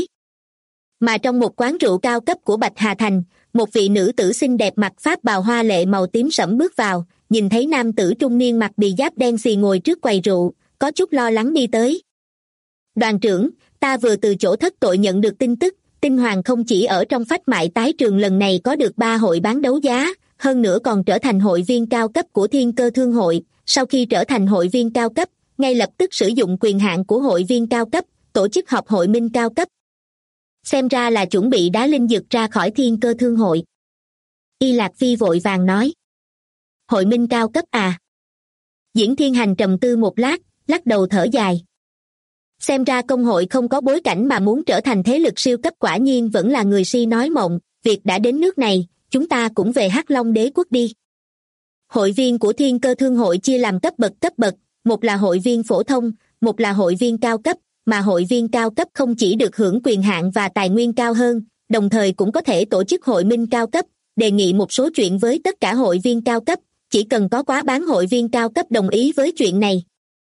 B: Mà trong một quán rượu cao cấp của Bạch Hà Thành, một vị nữ tử xinh đẹp mặc pháp bào hoa lệ màu tím sẫm bước vào, nhìn thấy nam tử trung niên mặc bì giáp đen xì ngồi trước quầy rượu, có chút lo lắng đi tới. Đoàn trưởng, ta vừa từ chỗ thất tội nhận được tin tức, Tinh Hoàng không chỉ ở trong phách mại tái trường lần này có được 3 hội bán đấu giá, hơn nữa còn trở thành hội viên cao cấp của Thiên Cơ Thương hội, sau khi trở thành hội viên cao cấp, ngay lập tức sử dụng quyền hạn của hội viên cao cấp, tổ chức họp hội minh cao cấp. Xem ra là chuẩn bị đá linh dực ra khỏi Thiên Cơ Thương hội. Y Lạc Phi vội vàng nói. Hội minh cao cấp à? Diễn Thiên Hành trầm tư một lát, lắc đầu thở dài. Xem ra công hội không có bối cảnh mà muốn trở thành thế lực siêu cấp quả nhiên vẫn là người si nói mộng, việc đã đến nước này, chúng ta cũng về Hắc Long Đế quốc đi. Hội viên của Thiên Cơ Thương hội chia làm cấp bậc, một là hội viên phổ thông, một là hội viên cao cấp, mà hội viên cao cấp không chỉ được hưởng quyền hạn và tài nguyên cao hơn, đồng thời cũng có thể tổ chức hội minh cao cấp, đề nghị một số chuyện với tất cả hội viên cao cấp, chỉ cần có quá bán hội viên cao cấp đồng ý với chuyện này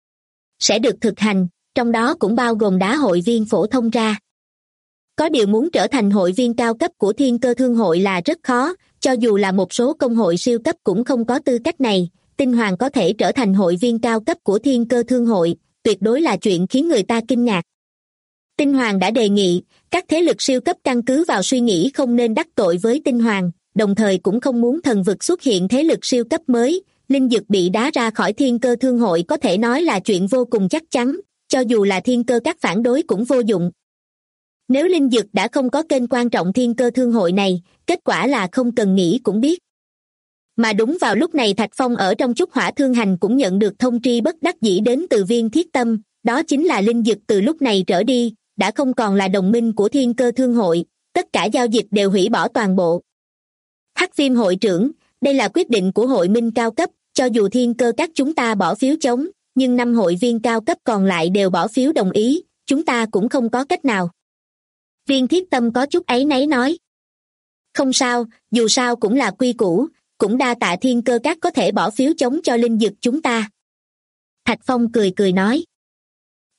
B: sẽ được thực hành, trong đó cũng bao gồm đá hội viên phổ thông ra. Có điều muốn trở thành hội viên cao cấp của Thiên Cơ Thương hội là rất khó, cho dù là một số công hội siêu cấp cũng không có tư cách này. Tinh Hoàng có thể trở thành hội viên cao cấp của Thiên Cơ Thương hội, tuyệt đối là chuyện khiến người ta kinh ngạc. Tinh Hoàng đã đề nghị, các thế lực siêu cấp căn cứ vào suy nghĩ không nên đắc tội với Tinh Hoàng, đồng thời cũng không muốn thần vực xuất hiện thế lực siêu cấp mới, linh dực bị đá ra khỏi Thiên Cơ Thương hội có thể nói là chuyện vô cùng chắc chắn, cho dù là Thiên Cơ các phản đối cũng vô dụng. Nếu linh dực đã không có kênh quan trọng Thiên Cơ Thương hội này, kết quả là không cần nghĩ cũng biết. Mà đúng vào lúc này Thạch Phong ở trong chút hỏa thương hành cũng nhận được thông tri bất đắc dĩ đến từ Viên Thiết Tâm, đó chính là linh dực từ lúc này trở đi, đã không còn là đồng minh của Thiên Cơ Thương hội, tất cả giao dịch đều hủy bỏ toàn bộ. Hắc Viêm hội trưởng, đây là quyết định của hội minh cao cấp, cho dù Thiên Cơ các chúng ta bỏ phiếu chống, nhưng 5 hội viên cao cấp còn lại đều bỏ phiếu đồng ý, chúng ta cũng không có cách nào. Viên Thiết Tâm có chút áy náy nói. Không sao, dù sao cũng là quy củ, cũng đa tạ Thiên Cơ các có thể bỏ phiếu chống cho linh dực chúng ta. Thạch Phong cười cười nói.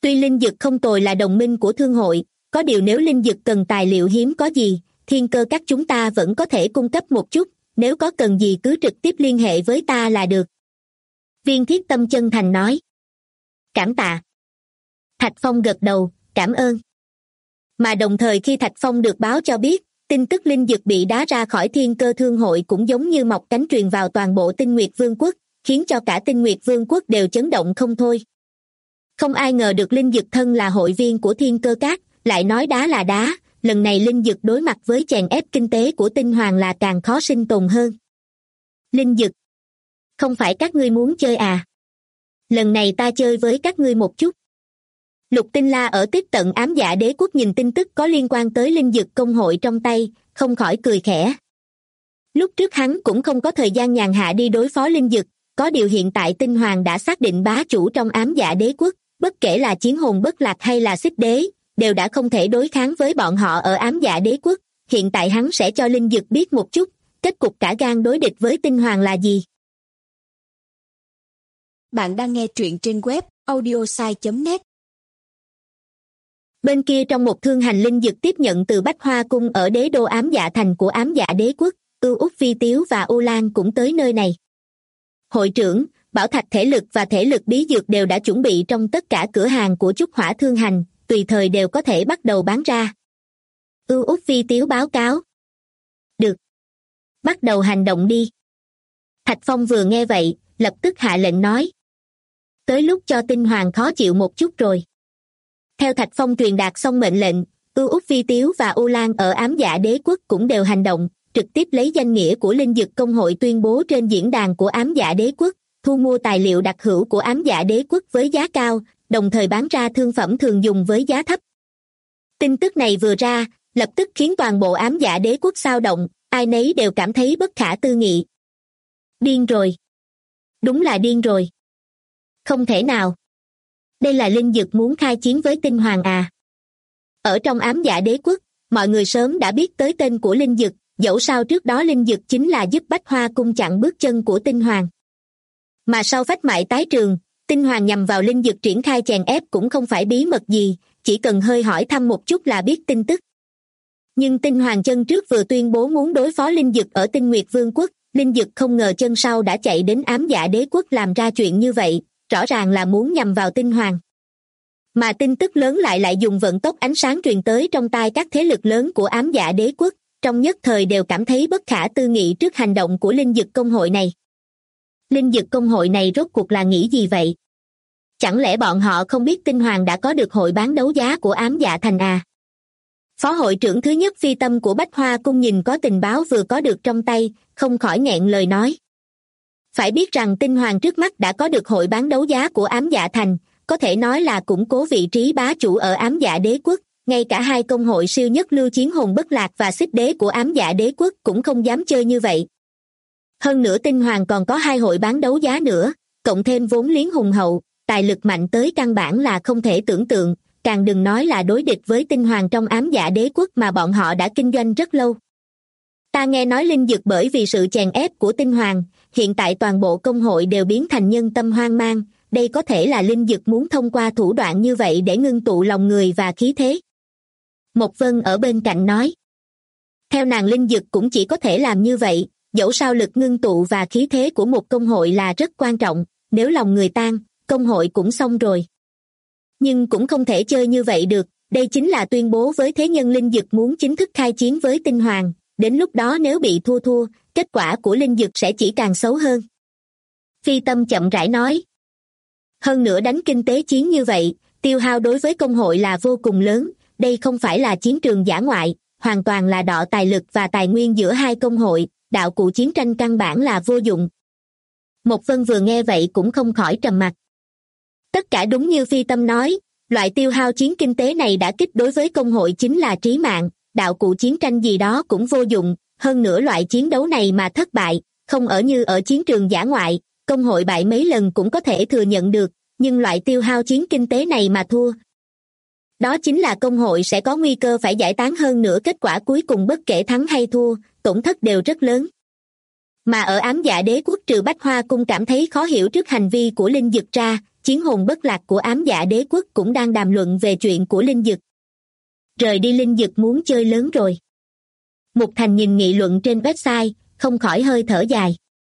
B: Tuy Linh Dực không tồi là đồng minh của thương hội, có điều nếu Linh Dực cần tài liệu hiếm có gì, Thiên Cơ Các chúng ta vẫn có thể cung cấp một chút, nếu có cần gì cứ trực tiếp liên hệ với ta là được. Viên Thiết Tâm chân thành nói. Cảm tạ. Thạch Phong gật đầu, cảm ơn. Mà đồng thời khi Thạch Phong được báo cho biết, tin tức Linh Dực bị đá ra khỏi Thiên Cơ Thương hội cũng giống như mọc cánh truyền vào toàn bộ Tinh Nguyệt Vương quốc, khiến cho cả Tinh Nguyệt Vương quốc đều chấn động không thôi. Không ai ngờ được Linh Dực thân là hội viên của Thiên Cơ Các, lại nói đá là đá, lần này Linh Dực đối mặt với chèn ép kinh tế của Tinh Hoàng là càng khó sinh tồn hơn. Linh Dực, không phải các ngươi muốn chơi à? Lần này ta chơi với các ngươi một chút. Lục Tinh La ở tiếp tận Ám Dạ Đế quốc nhìn tin tức có liên quan tới Linh Dực công hội trong tay, không khỏi cười khẽ. Lúc trước hắn cũng không có thời gian nhàn hạ đi đối phó Linh Dực, có điều hiện tại Tinh Hoàng đã xác định bá chủ trong Ám Dạ Đế quốc, bất kể là Chiến Hồn Bất Lạc hay là Xích Đế, đều đã không thể đối kháng với bọn họ ở Ám Dạ Đế quốc, hiện tại hắn sẽ cho Linh Dực biết một chút, kết cục cả gan đối địch với Tinh Hoàng là gì.
C: Bạn đang nghe truyện trên web audiosai.net.
B: Bên kia trong một thương hành Linh Dực tiếp nhận từ Bách Hoa Cung ở đế đô Ám Dạ Thành của Ám Dạ Đế quốc, Ưu Úc Phi Tiếu và U Lan cũng tới nơi này. Hội trưởng, bảo thạch thể lực và thể lực bí dược đều đã chuẩn bị trong tất cả cửa hàng của Trúc Hỏa thương hành, tùy thời đều có thể bắt đầu bán ra. Ưu Úc Phi Tiếu báo cáo. Được. Bắt đầu hành động đi. Thạch Phong vừa nghe vậy, lập tức hạ lệnh nói. Tới lúc cho Tinh Hoàng khó chịu một chút rồi. Theo Thạch Phong truyền đạt xong mệnh lệnh, Ưu Úc Phi Tiếu và U Lan ở Ám Dạ Đế quốc cũng đều hành động, trực tiếp lấy danh nghĩa của Linh Dực công hội tuyên bố trên diễn đàn của Ám Dạ Đế quốc, thu mua tài liệu đặc hữu của Ám Dạ Đế quốc với giá cao, đồng thời bán ra thương phẩm thường dùng với giá thấp. Tin tức này vừa ra, lập tức khiến toàn bộ Ám Dạ Đế quốc xao động, ai nấy đều cảm thấy bất khả tư nghị. Điên rồi. Đúng là điên rồi. Không thể nào. Đây là Linh Dực muốn khai chiến với Tinh Hoàng à? Ở trong Ám Dạ Đế quốc, mọi người sớm đã biết tới tên của Linh Dực, dẫu sao trước đó Linh Dực chính là giúp Bách Hoa Cung chặn bước chân của Tinh Hoàng. Mà sau phách mại tái trường, Tinh Hoàng nhằm vào Linh Dực triển khai chèn ép cũng không phải bí mật gì, chỉ cần hơi hỏi thăm một chút là biết tin tức. Nhưng Tinh Hoàng chân trước vừa tuyên bố muốn đối phó Linh Dực ở Tinh Nguyệt Vương quốc, Linh Dực không ngờ chân sau đã chạy đến Ám Dạ Đế quốc làm ra chuyện như vậy, rõ ràng là muốn nhằm vào Tinh Hoàng. Mà tin tức lớn lại dùng vận tốc ánh sáng truyền tới trong tai các thế lực lớn của Ám Dạ Đế quốc, trong nhất thời đều cảm thấy bất khả tư nghị trước hành động của Linh Dực công hội này. Linh Dực công hội này rốt cuộc là nghĩ gì vậy? Chẳng lẽ bọn họ không biết Tinh Hoàng đã có được hội bán đấu giá của Ám Dạ Thành à? Phó hội trưởng thứ nhất Phi Tâm của Bách Hoa Cung nhìn có tình báo vừa có được trong tay, không khỏi nghẹn lời nói. Phải biết rằng Tinh Hoàng trước mắt đã có được hội bán đấu giá của Ám Dạ Thành, có thể nói là củng cố vị trí bá chủ ở Ám Dạ Đế quốc, ngay cả hai công hội siêu nhất lưu Chiến Hồn Bất Lạc và Xích Đế của Ám Dạ Đế quốc cũng không dám chơi như vậy. Hơn nữa Tinh Hoàng còn có hai hội bán đấu giá nữa, cộng thêm vốn liếng hùng hậu, tài lực mạnh tới căn bản là không thể tưởng tượng, càng đừng nói là đối địch với Tinh Hoàng trong Ám Dạ Đế quốc mà bọn họ đã kinh doanh rất lâu. Ta nghe nói Linh Dực bởi vì sự chèn ép của Tinh Hoàng, hiện tại toàn bộ công hội đều biến thành nhân tâm hoang mang, đây có thể là Linh Dực muốn thông qua thủ đoạn như vậy để ngưng tụ lòng người và khí thế. Mộc Vân ở bên cạnh nói. Theo nàng Linh Dực cũng chỉ có thể làm như vậy, dẫu sao lực ngưng tụ và khí thế của một công hội là rất quan trọng, nếu lòng người tan, công hội cũng xong rồi. Nhưng cũng không thể chơi như vậy được, đây chính là tuyên bố với thế nhân Linh Dực muốn chính thức khai chiến với Tinh Hoàng, đến lúc đó nếu bị thua, kết quả của Linh Dực sẽ chỉ càng xấu hơn. Phi Tâm chậm rãi nói. Hơn nữa đánh kinh tế chiến như vậy, tiêu hao đối với công hội là vô cùng lớn, đây không phải là chiến trường dã ngoại, hoàn toàn là đọ tài lực và tài nguyên giữa hai công hội, đạo cụ chiến tranh căn bản là vô dụng. Mộc Vân vừa nghe vậy cũng không khỏi trầm mặc. Tất cả đúng như Phi Tâm nói, loại tiêu hao chiến kinh tế này đã kích đối với công hội chính là trí mạng, đạo cụ chiến tranh gì đó cũng vô dụng, hơn nữa loại chiến đấu này mà thất bại, không ở như ở chiến trường dã ngoại, công hội bại mấy lần cũng có thể thừa nhận được, nhưng loại tiêu hao chiến kinh tế này mà thua. Đó chính là công hội sẽ có nguy cơ phải giải tán, hơn nữa kết quả cuối cùng bất kể thắng hay thua, tổn thất đều rất lớn. Mà ở Ám Dạ Đế quốc trừ Bách Hoa Cung cảm thấy khó hiểu trước hành vi của Linh Dực ra, chiến hồn bất lạc của ám dạ đế quốc cũng đang đàm luận về chuyện của Linh Dực. Rời đi, Linh Dực muốn chơi lớn rồi. Mục Thành nhìn nghị luận trên website, không khỏi hơi thở dài.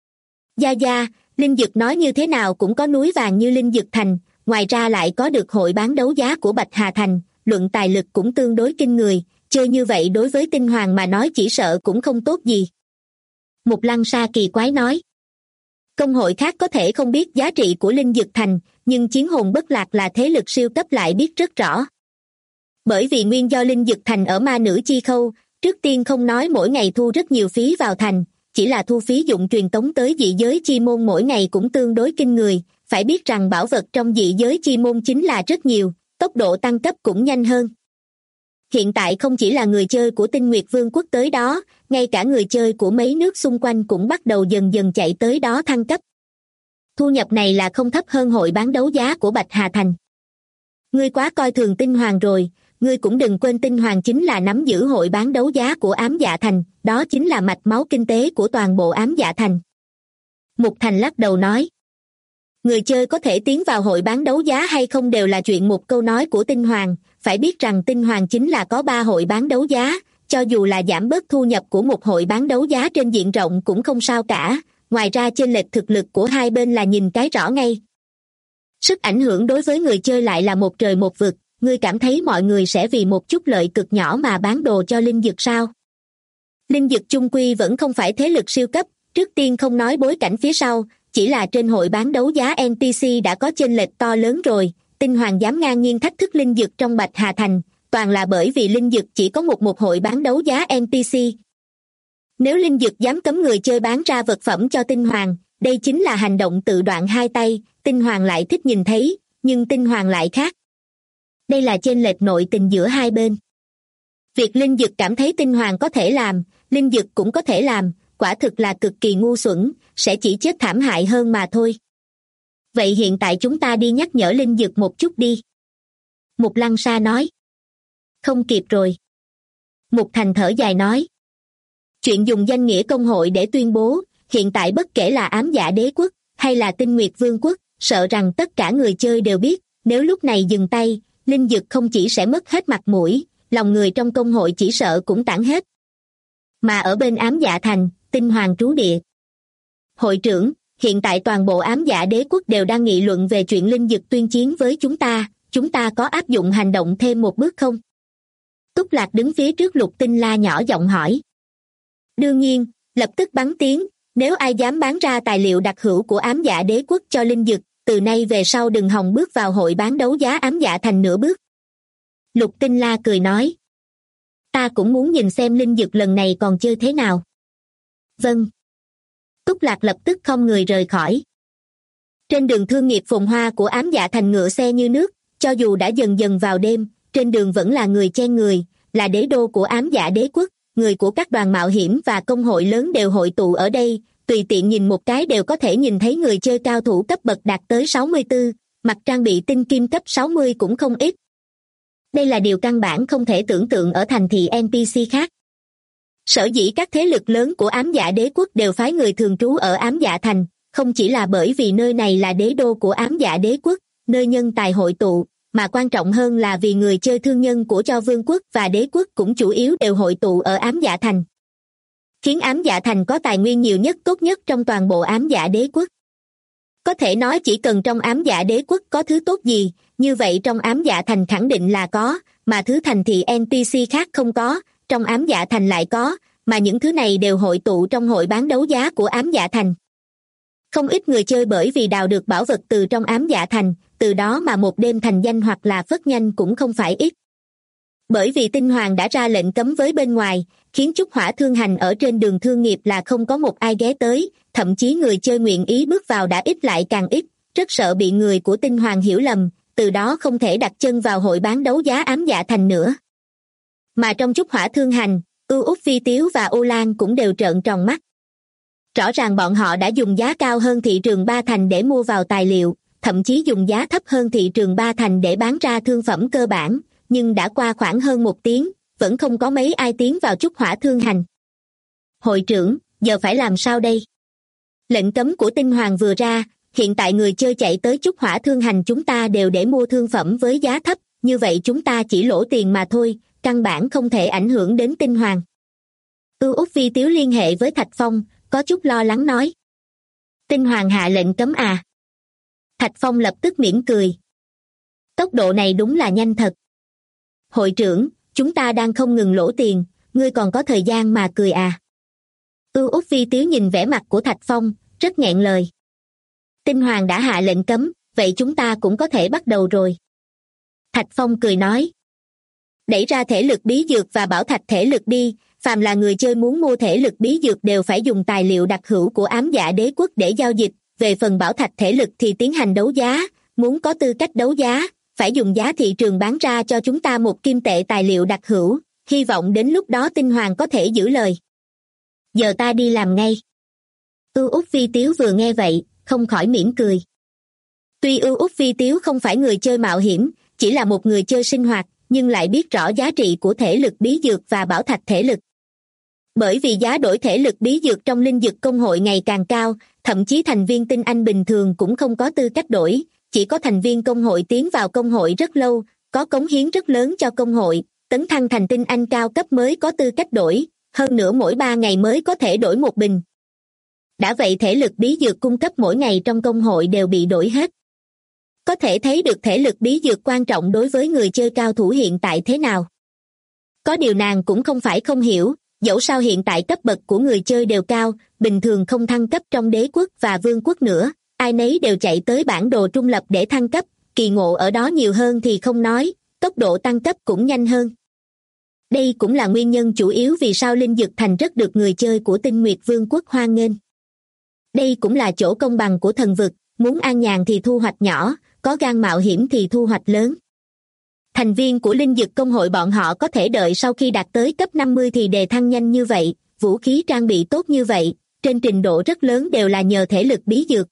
B: Gia, Linh Dực nói như thế nào cũng có núi vàng như Linh Dực Thành, ngoài ra lại có được hội bán đấu giá của Bạch Hà Thành, luận tài lực cũng tương đối kinh người, chơi như vậy đối với Tinh Hoàng mà nói chỉ sợ cũng không tốt gì. Mục Lăng Sa kỳ quái nói. Công hội khác có thể không biết giá trị của Linh Dực Thành, nhưng chiến hồn bất lạc là thế lực siêu cấp lại biết rất rõ. Bởi vì nguyên do Linh Dực Thành ở ma nữ chi khâu, trước tiên không nói mỗi ngày thu rất nhiều phí vào thành, chỉ là thu phí dụng truyền tống tới dị giới chi môn mỗi ngày cũng tương đối kinh người, phải biết rằng bảo vật trong dị giới chi môn chính là rất nhiều, tốc độ tăng cấp cũng nhanh hơn. Hiện tại không chỉ là người chơi của Tinh Nguyệt Vương quốc tới đó, ngay cả người chơi của mấy nước xung quanh cũng bắt đầu dần dần chạy tới đó thăng cấp. Thu nhập này là không thấp hơn hội bán đấu giá của Bạch Hà Thành. Ngươi quá coi thường Tinh Hoàng rồi, ngươi cũng đừng quên Tinh Hoàng chính là nắm giữ hội bán đấu giá của Ám Dạ Thành, đó chính là mạch máu kinh tế của toàn bộ Ám Dạ Thành. Mục Thành lắc đầu nói. Người chơi có thể tiến vào hội bán đấu giá hay không đều là chuyện một câu nói của Tinh Hoàng, phải biết rằng Tinh Hoàng chính là có 3 hội bán đấu giá, cho dù là giảm bớt thu nhập của một hội bán đấu giá trên diện rộng cũng không sao cả, ngoài ra chênh lệch thực lực của hai bên là nhìn cái rõ ngay. Sức ảnh hưởng đối với người chơi lại là một trời một vực, ngươi cảm thấy mọi người sẽ vì một chút lợi cực nhỏ mà bán đồ cho Linh Dực sao? Linh Dực chung quy vẫn không phải thế lực siêu cấp, trước tiên không nói bối cảnh phía sau, chỉ là trên hội bán đấu giá NTC đã có chênh lệch to lớn rồi, Tinh Hoàng dám ngang nhiên thách thức Linh Dực trong Bạch Hà Thành, toàn là bởi vì Linh Dực chỉ có một hội bán đấu giá NTC. Nếu Linh Dực dám cấm người chơi bán ra vật phẩm cho Tinh Hoàng, đây chính là hành động tự đoạn hai tay, Tinh Hoàng lại thích nhìn thấy, nhưng Tinh Hoàng lại khác. Đây là chênh lệch nội tình giữa hai bên. Việc Linh Dực cảm thấy Tinh Hoàng có thể làm, Linh Dực cũng có thể làm, quả thực là cực kỳ ngu xuẩn, sẽ chỉ chết thảm hại hơn mà thôi. Vậy hiện tại chúng ta đi nhắc nhở Linh Dực một chút đi. Mục Lăng Sa nói. Không kịp rồi. Mục Thành thở dài nói. Chuyện dùng danh nghĩa công hội để tuyên bố, hiện tại bất kể là Ám Dạ Đế quốc, hay là Tinh Nguyệt Vương quốc, sợ rằng tất cả người chơi đều biết, nếu lúc này dừng tay, Linh Dực không chỉ sẽ mất hết mặt mũi, lòng người trong công hội chỉ sợ cũng tản hết. Mà ở bên Ám Dạ Thành, Tinh Hoàng trú địa. Hội trưởng, hiện tại toàn bộ Ám Dạ Đế quốc đều đang nghị luận về chuyện Linh Dực tuyên chiến với chúng ta có áp dụng hành động thêm một bước không? Túc Lạc đứng phía trước Lục Tinh La nhỏ giọng hỏi. Đương nhiên, lập tức bắn tiếng, nếu ai dám bán ra tài liệu đặc hữu của Ám Dạ Đế quốc cho Linh Dực, từ nay về sau đừng hòng bước vào hội bán đấu giá Ám Dạ Thành nửa bước. Lục Tinh La cười nói. Ta cũng muốn nhìn xem Linh Dực lần này còn chơi thế nào. Vâng. Túc Lạc lập tức không người rời khỏi. Trên đường thương nghiệp phồn hoa của Ám Dạ Thành ngựa xe như nước, cho dù đã dần dần vào đêm, trên đường vẫn là người chen người, là đế đô của Ám Dạ Đế quốc, người của các đoàn mạo hiểm và công hội lớn đều hội tụ ở đây, tùy tiện nhìn một cái đều có thể nhìn thấy người chơi cao thủ cấp bậc đạt tới 64, mặc trang bị tinh kim cấp 60 cũng không ít. Đây là điều căn bản không thể tưởng tượng ở thành thị NPC khác. Sở dĩ các thế lực lớn của Ám Dạ Đế quốc đều phái người thường trú ở Ám Dạ Thành, không chỉ là bởi vì nơi này là đế đô của Ám Dạ Đế quốc, nơi nhân tài hội tụ, mà quan trọng hơn là vì người chơi thương nhân của cho vương quốc và đế quốc cũng chủ yếu đều hội tụ ở Ám Dạ Thành. Khiến Ám Dạ Thành có tài nguyên nhiều nhất tốt nhất trong toàn bộ Ám Dạ Đế quốc. Có thể nói chỉ cần trong Ám Dạ Đế quốc có thứ tốt gì, như vậy trong Ám Dạ Thành khẳng định là có, mà thứ thành thị NPC khác không có, trong Ám Dạ Thành lại có, mà những thứ này đều hội tụ trong hội bán đấu giá của Ám Dạ Thành. Không ít người chơi bởi vì đào được bảo vật từ trong Ám Dạ Thành, từ đó mà một đêm thành danh hoặc là phất nhanh cũng không phải ít. Bởi vì Tinh Hoàng đã ra lệnh cấm với bên ngoài, khiến Trúc Hỏa thương hành ở trên đường thương nghiệp là không có một ai ghé tới, thậm chí người chơi nguyện ý bước vào đã ít lại càng ít, rất sợ bị người của Tinh Hoàng hiểu lầm, từ đó không thể đặt chân vào hội bán đấu giá Ám Dạ Thành nữa. Mà trong Trúc Hỏa thương hành, Ưu Úc Phi Tiếu và Ô Lan cũng đều trợn tròn mắt. Rõ ràng bọn họ đã dùng giá cao hơn thị trường Ba Thành để mua vào tài liệu, thậm chí dùng giá thấp hơn thị trường Ba Thành để bán ra thương phẩm cơ bản, nhưng đã qua khoảng hơn 1 tiếng, vẫn không có mấy ai tiến vào Trúc Hỏa thương hành. Hội trưởng, giờ phải làm sao đây? Lệnh cấm của Tinh Hoàng vừa ra, hiện tại người chơi chạy tới Trúc Hỏa Thương Hành chúng ta đều để mua thương phẩm với giá thấp, như vậy chúng ta chỉ lỗ tiền mà thôi, căn bản không thể ảnh hưởng đến tinh hoàng. Út Vi Tiếu liên hệ với Thạch Phong, có chút lo lắng nói. Tinh hoàng hạ lệnh cấm à? Thạch Phong lập tức mỉm cười. Tốc độ này đúng là nhanh thật. Hội trưởng, chúng ta đang không ngừng lỗ tiền, ngươi còn có thời gian mà cười à? Út Vi Tiếu nhìn vẻ mặt của Thạch Phong, rất nghẹn lời. Tinh hoàng đã hạ lệnh cấm, vậy chúng ta cũng có thể bắt đầu rồi. Thạch Phong cười nói. Đẩy ra thể lực bí dược và bảo thạch thể lực đi, phàm là người chơi muốn mua thể lực bí dược đều phải dùng tài liệu đặc hữu của Ám Dạ Đế Quốc để giao dịch, về phần bảo thạch thể lực thì tiến hành đấu giá, muốn có tư cách đấu giá, phải dùng giá thị trường bán ra cho chúng ta 1 kim tệ tài liệu đặc hữu, hy vọng đến lúc đó tinh hoàng có thể giữ lời. Giờ ta đi làm ngay. Út Vi Tiếu vừa nghe vậy, không khỏi mỉm cười. Tuy Út Vi Tiếu không phải người chơi mạo hiểm, chỉ là một người chơi sinh hoạt, nhưng lại biết rõ giá trị của thể lực bí dược và bảo thạch thể lực. Bởi vì giá đổi thể lực bí dược trong linh dược công hội ngày càng cao, thậm chí thành viên tinh anh bình thường cũng không có tư cách đổi, chỉ có thành viên công hội tiến vào công hội rất lâu, có cống hiến rất lớn cho công hội, tấn thăng thành tinh anh cao cấp mới có tư cách đổi, hơn nữa mỗi 3 ngày mới có thể đổi 1 bình. Đã vậy thể lực bí dược cung cấp mỗi ngày trong công hội đều bị đổi hết. Có thể thấy được thể lực bí dược quan trọng đối với người chơi cao thủ hiện tại thế nào. Có điều nàng cũng không phải không hiểu, dẫu sao hiện tại cấp bậc của người chơi đều cao, bình thường không thăng cấp trong đế quốc và vương quốc nữa, ai nấy đều chạy tới bản đồ trung lập để thăng cấp, kỳ ngộ ở đó nhiều hơn thì không nói, tốc độ tăng cấp cũng nhanh hơn. Đây cũng là nguyên nhân chủ yếu vì sao Linh Dực Thành rất được người chơi của Tinh Nguyệt Vương quốc hoan nghênh. Đây cũng là chỗ công bằng của thần vực, muốn an nhàn thì thu hoạch nhỏ, có gan mạo hiểm thì thu hoạch lớn. Thành viên của Linh Dực công hội bọn họ có thể đợi sau khi đạt tới cấp 50 thì đề thăng nhanh như vậy, vũ khí trang bị tốt như vậy, trên trình độ rất lớn đều là nhờ thể lực bí dược.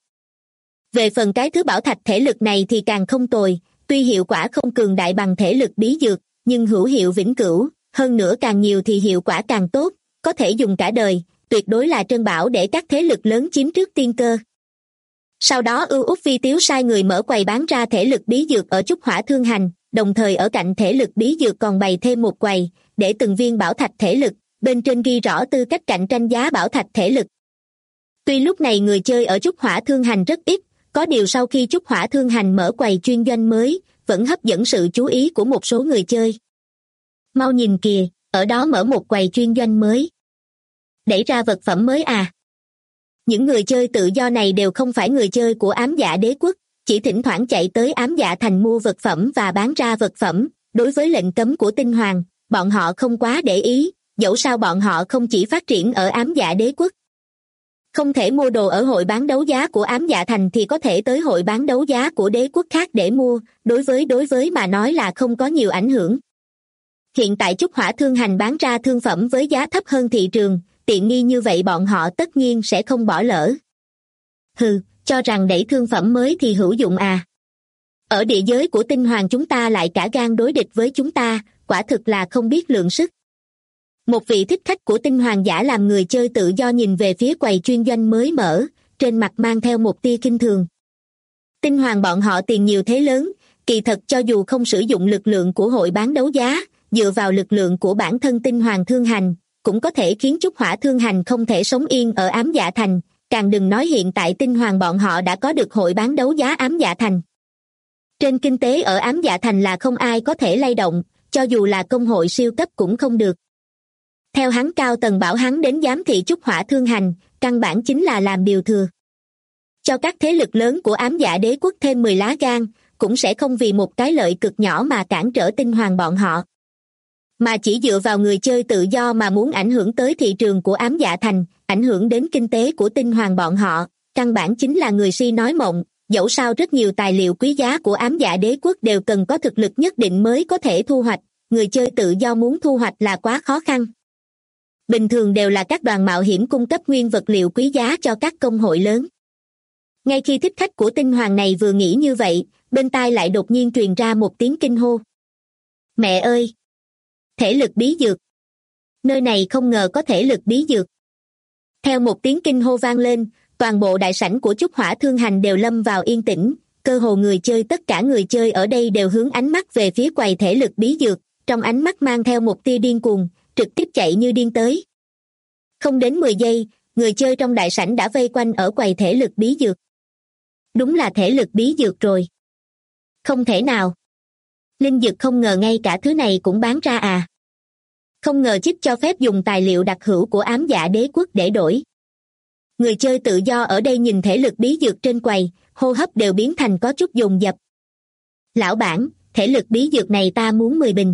B: Về phần cái thứ bảo thạch thể lực này thì càng không tồi, tuy hiệu quả không cường đại bằng thể lực bí dược, nhưng hữu hiệu vĩnh cửu, hơn nữa càng nhiều thì hiệu quả càng tốt, có thể dùng cả đời, tuyệt đối là trân bảo để các thế lực lớn chiếm trước tiên cơ. Sau đó Út Vi Tiếu sai người mở quầy bán ra thể lực bí dược ở Trúc Hỏa Thương Hành, đồng thời ở cạnh thể lực bí dược còn bày thêm một quầy, để từng viên bảo thạch thể lực, bên trên ghi rõ tư cách cạnh tranh giá bảo thạch thể lực. Tuy lúc này người chơi ở Trúc Hỏa Thương Hành rất ít, có điều sau khi Trúc Hỏa Thương Hành mở quầy chuyên doanh mới, vẫn hấp dẫn sự chú ý của một số người chơi. Mau nhìn kìa, ở đó mở một quầy chuyên doanh mới. Đẩy ra vật phẩm mới à? Những người chơi tự do này đều không phải người chơi của Ám Dạ Đế Quốc, chỉ thỉnh thoảng chạy tới Ám Dạ Thành mua vật phẩm và bán ra vật phẩm. Đối với lệnh cấm của Tinh Hoàng, bọn họ không quá để ý, dẫu sao bọn họ không chỉ phát triển ở Ám Dạ Đế Quốc. Không thể mua đồ ở hội bán đấu giá của Ám Dạ Thành thì có thể tới hội bán đấu giá của đế quốc khác để mua, đối với mà nói là không có nhiều ảnh hưởng. Hiện tại Trúc Hỏa Thương Hành bán ra thương phẩm với giá thấp hơn thị trường, tiện nghi như vậy bọn họ tất nhiên sẽ không bỏ lỡ. Hừ, cho rằng đẩy thương phẩm mới thì hữu dụng à? Ở địa giới của Tinh Hoàng chúng ta lại cả gan đối địch với chúng ta, quả thực là không biết lượng sức. Một vị thích khách của Tinh Hoàng giả làm người chơi tự do nhìn về phía quầy chuyên doanh mới mở, trên mặt mang theo một tia khinh thường. Tinh Hoàng bọn họ tiền nhiều thế lớn, kỳ thật cho dù không sử dụng lực lượng của hội bán đấu giá, dựa vào lực lượng của bản thân Tinh Hoàng Thương Hành, cũng có thể khiến Trúc Hỏa Thương Hành không thể sống yên ở Ám Dạ Thành, càng đừng nói hiện tại Tinh Hoàng bọn họ đã có được hội bán đấu giá Ám Dạ Thành. Trên kinh tế ở Ám Dạ Thành là không ai có thể lay động, cho dù là công hội siêu cấp cũng không được. Theo hắn cao tầng bảo hắn đến giám thị Trúc Hỏa Thương Hành, căn bản chính là làm điều thừa. Cho các thế lực lớn của Ám Dạ Đế Quốc thêm 10 lá gan, cũng sẽ không vì một cái lợi cực nhỏ mà cản trở Tinh Hoàng bọn họ. Mà chỉ dựa vào người chơi tự do mà muốn ảnh hưởng tới thị trường của Ám Dạ Thành, ảnh hưởng đến kinh tế của Tinh Hoàng bọn họ, căn bản chính là người si nói mộng, dẫu sao rất nhiều tài liệu quý giá của Ám Dạ Đế Quốc đều cần có thực lực nhất định mới có thể thu hoạch, người chơi tự do muốn thu hoạch là quá khó khăn. Bình thường đều là các đoàn mạo hiểm cung cấp nguyên vật liệu quý giá cho các công hội lớn. Ngay khi thích khách của Tinh Hoàng này vừa nghĩ như vậy, bên tai lại đột nhiên truyền ra một tiếng kinh hô. Mẹ ơi! Thể lực bí dược! Nơi này không ngờ có thể lực bí dược. Theo một tiếng kinh hô vang lên, toàn bộ đại sảnh của Chúc Hỏa Thương Hành đều lâm vào yên tĩnh, cơ hồ tất cả người chơi ở đây đều hướng ánh mắt về phía quầy thể lực bí dược, trong ánh mắt mang theo một tia điên cuồng, trực tiếp chạy như điên tới. Không đến 10 giây, người chơi trong đại sảnh đã vây quanh ở quầy thể lực bí dược. Đúng là thể lực bí dược rồi. Không thể nào. Linh Dực không ngờ ngay cả thứ này cũng bán ra à. Không ngờ chip cho phép dùng tài liệu đặc hữu của ám dạ đế quốc để đổi. Người chơi tự do ở đây nhìn thể lực bí dược trên quầy, hô hấp đều biến thành có chút dồn dập. Lão bản, thể lực bí dược này ta muốn 10 bình.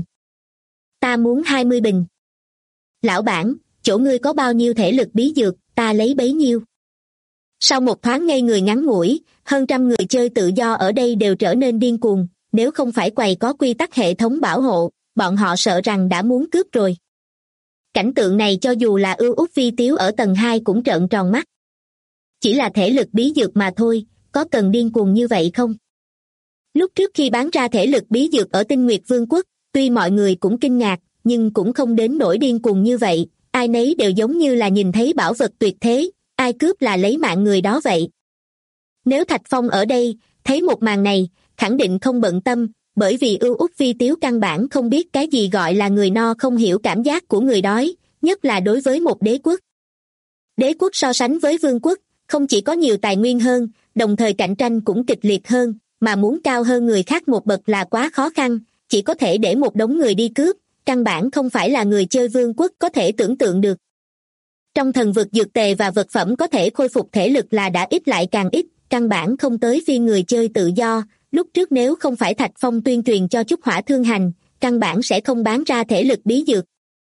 B: Ta muốn 20 bình. Lão bản, chỗ ngươi có bao nhiêu thể lực bí dược, ta lấy bấy nhiêu. Sau một thoáng ngây người ngắn ngủi, hơn trăm người chơi tự do ở đây đều trở nên điên cuồng, nếu không phải quầy có quy tắc hệ thống bảo hộ, bọn họ sợ rằng đã muốn cướp rồi. Cảnh tượng này cho dù là ưu út vi tiếu ở tầng 2 cũng trợn tròn mắt. Chỉ là thể lực bí dược mà thôi, có cần điên cuồng như vậy không? Lúc trước khi bán ra thể lực bí dược ở Tinh Nguyệt Vương quốc, tuy mọi người cũng kinh ngạc, nhưng cũng không đến nỗi điên cuồng như vậy, ai nấy đều giống như là nhìn thấy bảo vật tuyệt thế, ai cướp là lấy mạng người đó vậy. Nếu Thạch Phong ở đây, thấy một màn này, khẳng định không bận tâm, bởi vì ưu út vi tiếu căn bản không biết cái gì gọi là người no không hiểu cảm giác của người đói, nhất là đối với một đế quốc. Đế quốc so sánh với vương quốc, không chỉ có nhiều tài nguyên hơn, đồng thời cạnh tranh cũng kịch liệt hơn, mà muốn cao hơn người khác một bậc là quá khó khăn, chỉ có thể để một đống người đi cướp, căn bản không phải là người chơi vương quốc có thể tưởng tượng được. Trong thần vực dược tề và vật phẩm có thể khôi phục thể lực là đã ít lại càng ít, căn bản không tới phiên người chơi tự do, lúc trước nếu không phải Thạch Phong tuyên truyền cho Chúc Hỏa Thương Hành, căn bản sẽ không bán ra thể lực bí dược.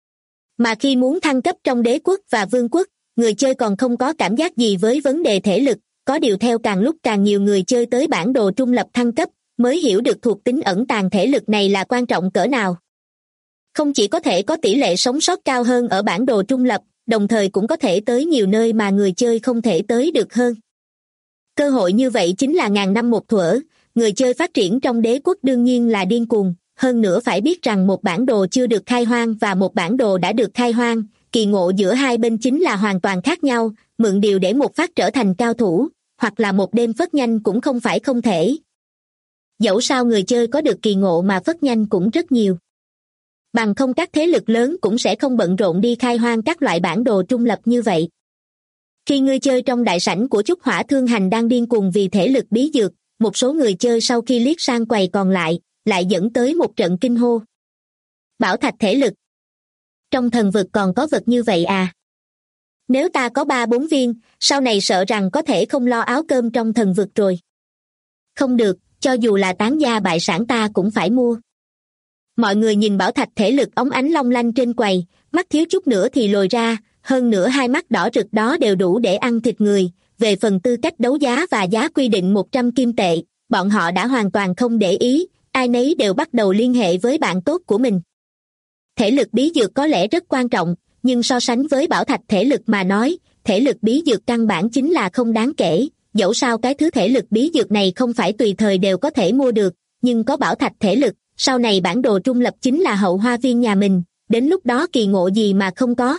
B: Mà khi muốn thăng cấp trong đế quốc và vương quốc, người chơi còn không có cảm giác gì với vấn đề thể lực, có điều theo càng lúc càng nhiều người chơi tới bản đồ trung lập thăng cấp, mới hiểu được thuộc tính ẩn tàng thể lực này là quan trọng cỡ nào. Không chỉ có thể có tỷ lệ sống sót cao hơn ở bản đồ trung lập, đồng thời cũng có thể tới nhiều nơi mà người chơi không thể tới được hơn. Cơ hội như vậy chính là ngàn năm một thuở, người chơi phát triển trong đế quốc đương nhiên là điên cuồng, hơn nữa phải biết rằng một bản đồ chưa được khai hoang và một bản đồ đã được khai hoang, kỳ ngộ giữa hai bên chính là hoàn toàn khác nhau, mượn điều để một phát trở thành cao thủ, hoặc là một đêm phất nhanh cũng không phải không thể. Dẫu sao người chơi có được kỳ ngộ mà phất nhanh cũng rất nhiều. Bằng không các thế lực lớn cũng sẽ không bận rộn đi khai hoang các loại bản đồ trung lập như vậy. Khi người chơi trong đại sảnh của Chúc Hỏa Thương Hành đang điên cuồng vì thể lực bí dược, một số người chơi sau khi liếc sang quầy còn lại dẫn tới một trận kinh hô. Bảo thạch thể lực. Trong thần vực còn có vật như vậy à? Nếu ta có 3-4 viên, sau này sợ rằng có thể không lo áo cơm trong thần vực rồi. Không được, cho dù là tán gia bại sản ta cũng phải mua. Mọi người nhìn bảo thạch thể lực óng ánh long lanh trên quầy, mắt thiếu chút nữa thì lồi ra, hơn nữa hai mắt đỏ rực đó đều đủ để ăn thịt người. Về phần tư cách đấu giá và giá quy định 100 kim tệ, bọn họ đã hoàn toàn không để ý, ai nấy đều bắt đầu liên hệ với bạn tốt của mình. Thể lực bí dược có lẽ rất quan trọng, nhưng so sánh với bảo thạch thể lực mà nói, thể lực bí dược căn bản chính là không đáng kể, dẫu sao cái thứ thể lực bí dược này không phải tùy thời đều có thể mua được, nhưng có bảo thạch thể lực, sau này bản đồ trung lập chính là hậu hoa viên nhà mình, đến lúc đó kỳ ngộ gì mà không có.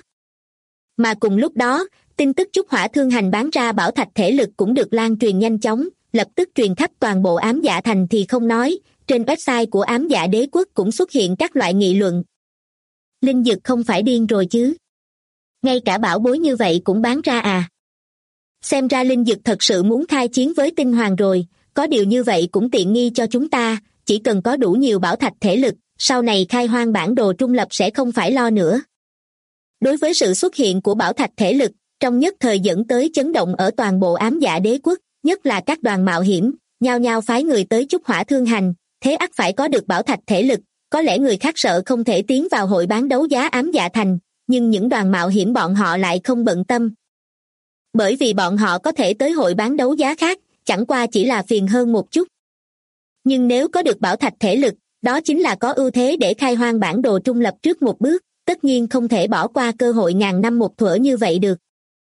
B: Mà cùng lúc đó, tin tức Chúc Hỏa Thương Hành bán ra bảo thạch thể lực cũng được lan truyền nhanh chóng, lập tức truyền khắp toàn bộ ám dạ thành thì không nói, trên website của ám dạ đế quốc cũng xuất hiện các loại nghị luận. Linh Dực không phải điên rồi chứ? Ngay cả bảo bối như vậy cũng bán ra à? Xem ra Linh Dực thật sự muốn khai chiến với Tinh Hoàng rồi, có điều như vậy cũng tiện nghi cho chúng ta, chỉ cần có đủ nhiều bảo thạch thể lực, sau này khai hoang bản đồ trung lập sẽ không phải lo nữa. Đối với sự xuất hiện của bảo thạch thể lực, trong nhất thời dẫn tới chấn động ở toàn bộ ám dạ đế quốc, nhất là các đoàn mạo hiểm, nhao nhao phái người tới Chúc Hỏa Thương Hành, thế ắt phải có được bảo thạch thể lực, có lẽ người khác sợ không thể tiến vào hội bán đấu giá ám dạ thành, nhưng những đoàn mạo hiểm bọn họ lại không bận tâm. Bởi vì bọn họ có thể tới hội bán đấu giá khác, chẳng qua chỉ là phiền hơn một chút. Nhưng nếu có được bảo thạch thể lực, đó chính là có ưu thế để khai hoang bản đồ trung lập trước một bước, tất nhiên không thể bỏ qua cơ hội ngàn năm một thuở như vậy được.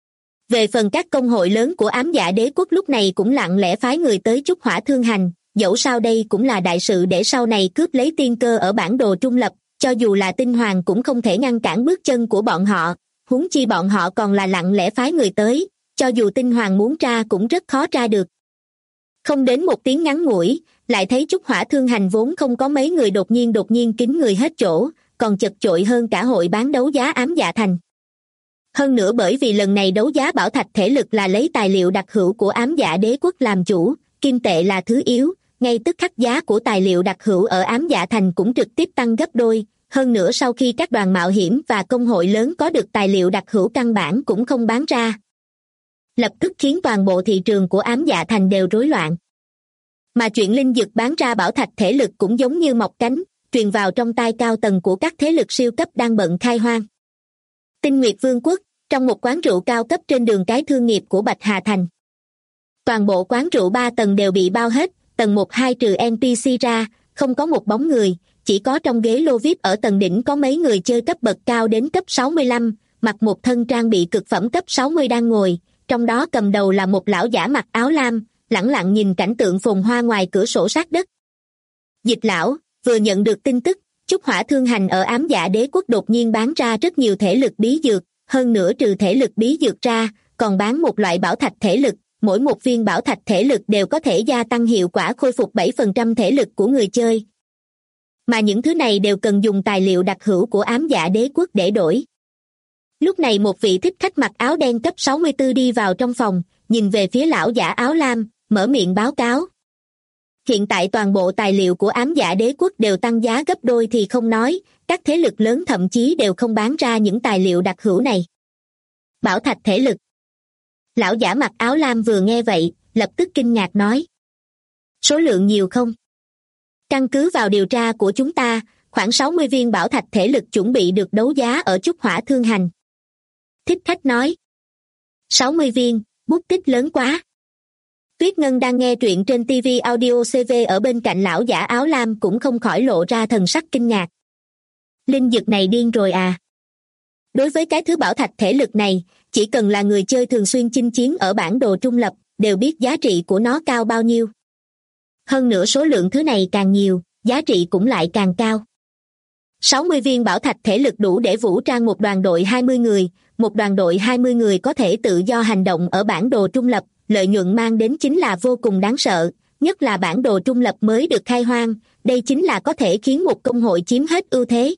B: Về phần các công hội lớn của ám dạ đế quốc lúc này cũng lặng lẽ phái người tới Chúc Hỏa Thương Hành, dẫu sao đây cũng là đại sự để sau này cướp lấy tiên cơ ở bản đồ trung lập, cho dù là Tinh Hoàng cũng không thể ngăn cản bước chân của bọn họ, huống chi bọn họ còn là lặng lẽ phái người tới, cho dù tinh hoàng muốn tra cũng rất khó tra được. Không đến một tiếng ngắn ngủi, lại thấy Trúc Hỏa Thương Hành vốn không có mấy người đột nhiên kín người hết chỗ, còn chật chội hơn cả hội bán đấu giá Ám Dạ Thành. Hơn nữa bởi vì lần này đấu giá bảo thạch thể lực là lấy tài liệu đặc hữu của Ám Dạ Đế quốc làm chủ, kim tệ là thứ yếu, ngay tức khắc giá của tài liệu đặc hữu ở Ám Dạ Thành cũng trực tiếp tăng gấp đôi. Hơn nữa sau khi các đoàn mạo hiểm và công hội lớn có được tài liệu đặc hữu căn bản cũng không bán ra, lập tức khiến toàn bộ thị trường của Ám Dạ Thành đều rối loạn. Mà chuyện linh dược bán ra bảo thạch thể lực cũng giống như mọc cánh, truyền vào trong tai cao tầng của các thế lực siêu cấp đang bận khai hoang. Tinh Nguyệt Vương quốc, trong một quán rượu cao cấp trên đường cái thương nghiệp của Bạch Hà Thành. Toàn bộ quán rượu 3 tầng đều bị bao hết, tầng 1-2 trừ NPC ra, không có một bóng người, chỉ có trong ghế lô VIP ở tầng đỉnh có mấy người chơi cấp bậc cao đến cấp 65, mặc một thân trang bị cực phẩm cấp 60 đang ngồi, trong đó cầm đầu là một lão giả mặc áo lam, lẳng lặng nhìn cảnh tượng phồn hoa ngoài cửa sổ sát đất. Dịch lão, vừa nhận được tin tức, Trúc Hỏa Thương Hành ở Ám Dạ Đế quốc đột nhiên bán ra rất nhiều thể lực bí dược, hơn nữa trừ thể lực bí dược ra, còn bán một loại bảo thạch thể lực, mỗi một viên bảo thạch thể lực đều có thể gia tăng hiệu quả khôi phục 7% thể lực của người chơi. Mà những thứ này đều cần dùng tài liệu đặc hữu của Ám Dạ Đế quốc để đổi. Lúc này một vị thích khách mặc áo đen cấp 64 đi vào trong phòng, nhìn về phía lão giả áo lam, mở miệng báo cáo. Hiện tại toàn bộ tài liệu của Ám Dạ Đế quốc đều tăng giá gấp đôi thì không nói, các thế lực lớn thậm chí đều không bán ra những tài liệu đặc hữu này. Bảo thạch thể lực. Lão giả mặc áo lam vừa nghe vậy, lập tức kinh ngạc nói. Số lượng nhiều không? Căn cứ vào điều tra của chúng ta, khoảng 60 viên bảo thạch thể lực chuẩn bị được đấu giá ở Trúc Hỏa Thương Hành. Thích khách nói. 60 viên, bút tích lớn quá. Tuyết Ngân đang nghe truyện trên TV Audio CV ở bên cạnh lão giả áo lam cũng không khỏi lộ ra thần sắc kinh ngạc. Linh dược này điên rồi à? Đối với cái thứ bảo thạch thể lực này, chỉ cần là người chơi thường xuyên chinh chiến ở bản đồ trung lập, đều biết giá trị của nó cao bao nhiêu. Hơn nữa số lượng thứ này càng nhiều, giá trị cũng lại càng cao. 60 viên bảo thạch thể lực đủ để vũ trang một đoàn đội 20 người, một đoàn đội 20 người có thể tự do hành động ở bản đồ trung lập, lợi nhuận mang đến chính là vô cùng đáng sợ, nhất là bản đồ trung lập mới được khai hoang, đây chính là có thể khiến một công hội chiếm hết ưu thế.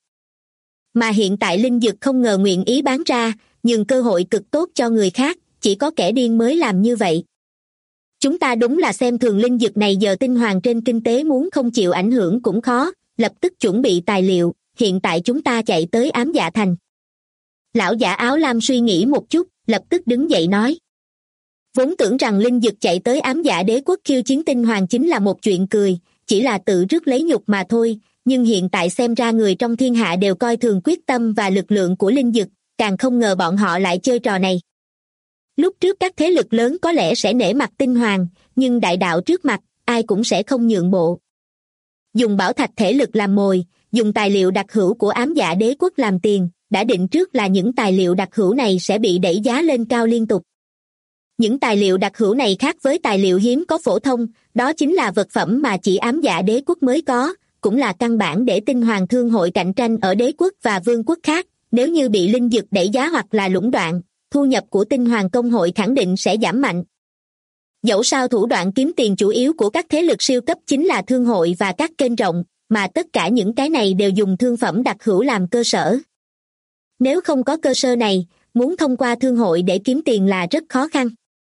B: Mà hiện tại linh dược không ngờ nguyện ý bán ra, nhường cơ hội cực tốt cho người khác, chỉ có kẻ điên mới làm như vậy. Chúng ta đúng là xem thường linh dược này, giờ tinh hoàng trên kinh tế muốn không chịu ảnh hưởng cũng khó, lập tức chuẩn bị tài liệu, hiện tại chúng ta chạy tới Ám Dạ Thành. Lão giả áo lam suy nghĩ một chút, lập tức đứng dậy nói. Vốn tưởng rằng linh dược chạy tới Ám Dạ Đế quốc khiêu chiến tinh hoàng chính là một chuyện cười, chỉ là tự rước lấy nhục mà thôi, nhưng hiện tại xem ra người trong thiên hạ đều coi thường quyết tâm và lực lượng của linh dược, càng không ngờ bọn họ lại chơi trò này. Lúc trước các thế lực lớn có lẽ sẽ nể mặt tinh hoàng, nhưng đại đạo trước mặt, ai cũng sẽ không nhượng bộ. Dùng bảo thạch thể lực làm mồi, dùng tài liệu đặc hữu của Ám Dạ Đế quốc làm tiền, đã định trước là những tài liệu đặc hữu này sẽ bị đẩy giá lên cao liên tục. Những tài liệu đặc hữu này khác với tài liệu hiếm có phổ thông, đó chính là vật phẩm mà chỉ Ám Dạ Đế quốc mới có, cũng là căn bản để tinh hoàng thương hội cạnh tranh ở đế quốc và vương quốc khác. Nếu như bị linh dược đẩy giá hoặc là lũng đoạn, thu nhập của tinh hoàng công hội khẳng định sẽ giảm mạnh. Dẫu sao thủ đoạn kiếm tiền chủ yếu của các thế lực siêu cấp chính là thương hội và các kênh rộng, mà tất cả những cái này đều dùng thương phẩm đặc hữu làm cơ sở. Nếu không có cơ sở này, muốn thông qua thương hội để kiếm tiền là rất khó khăn.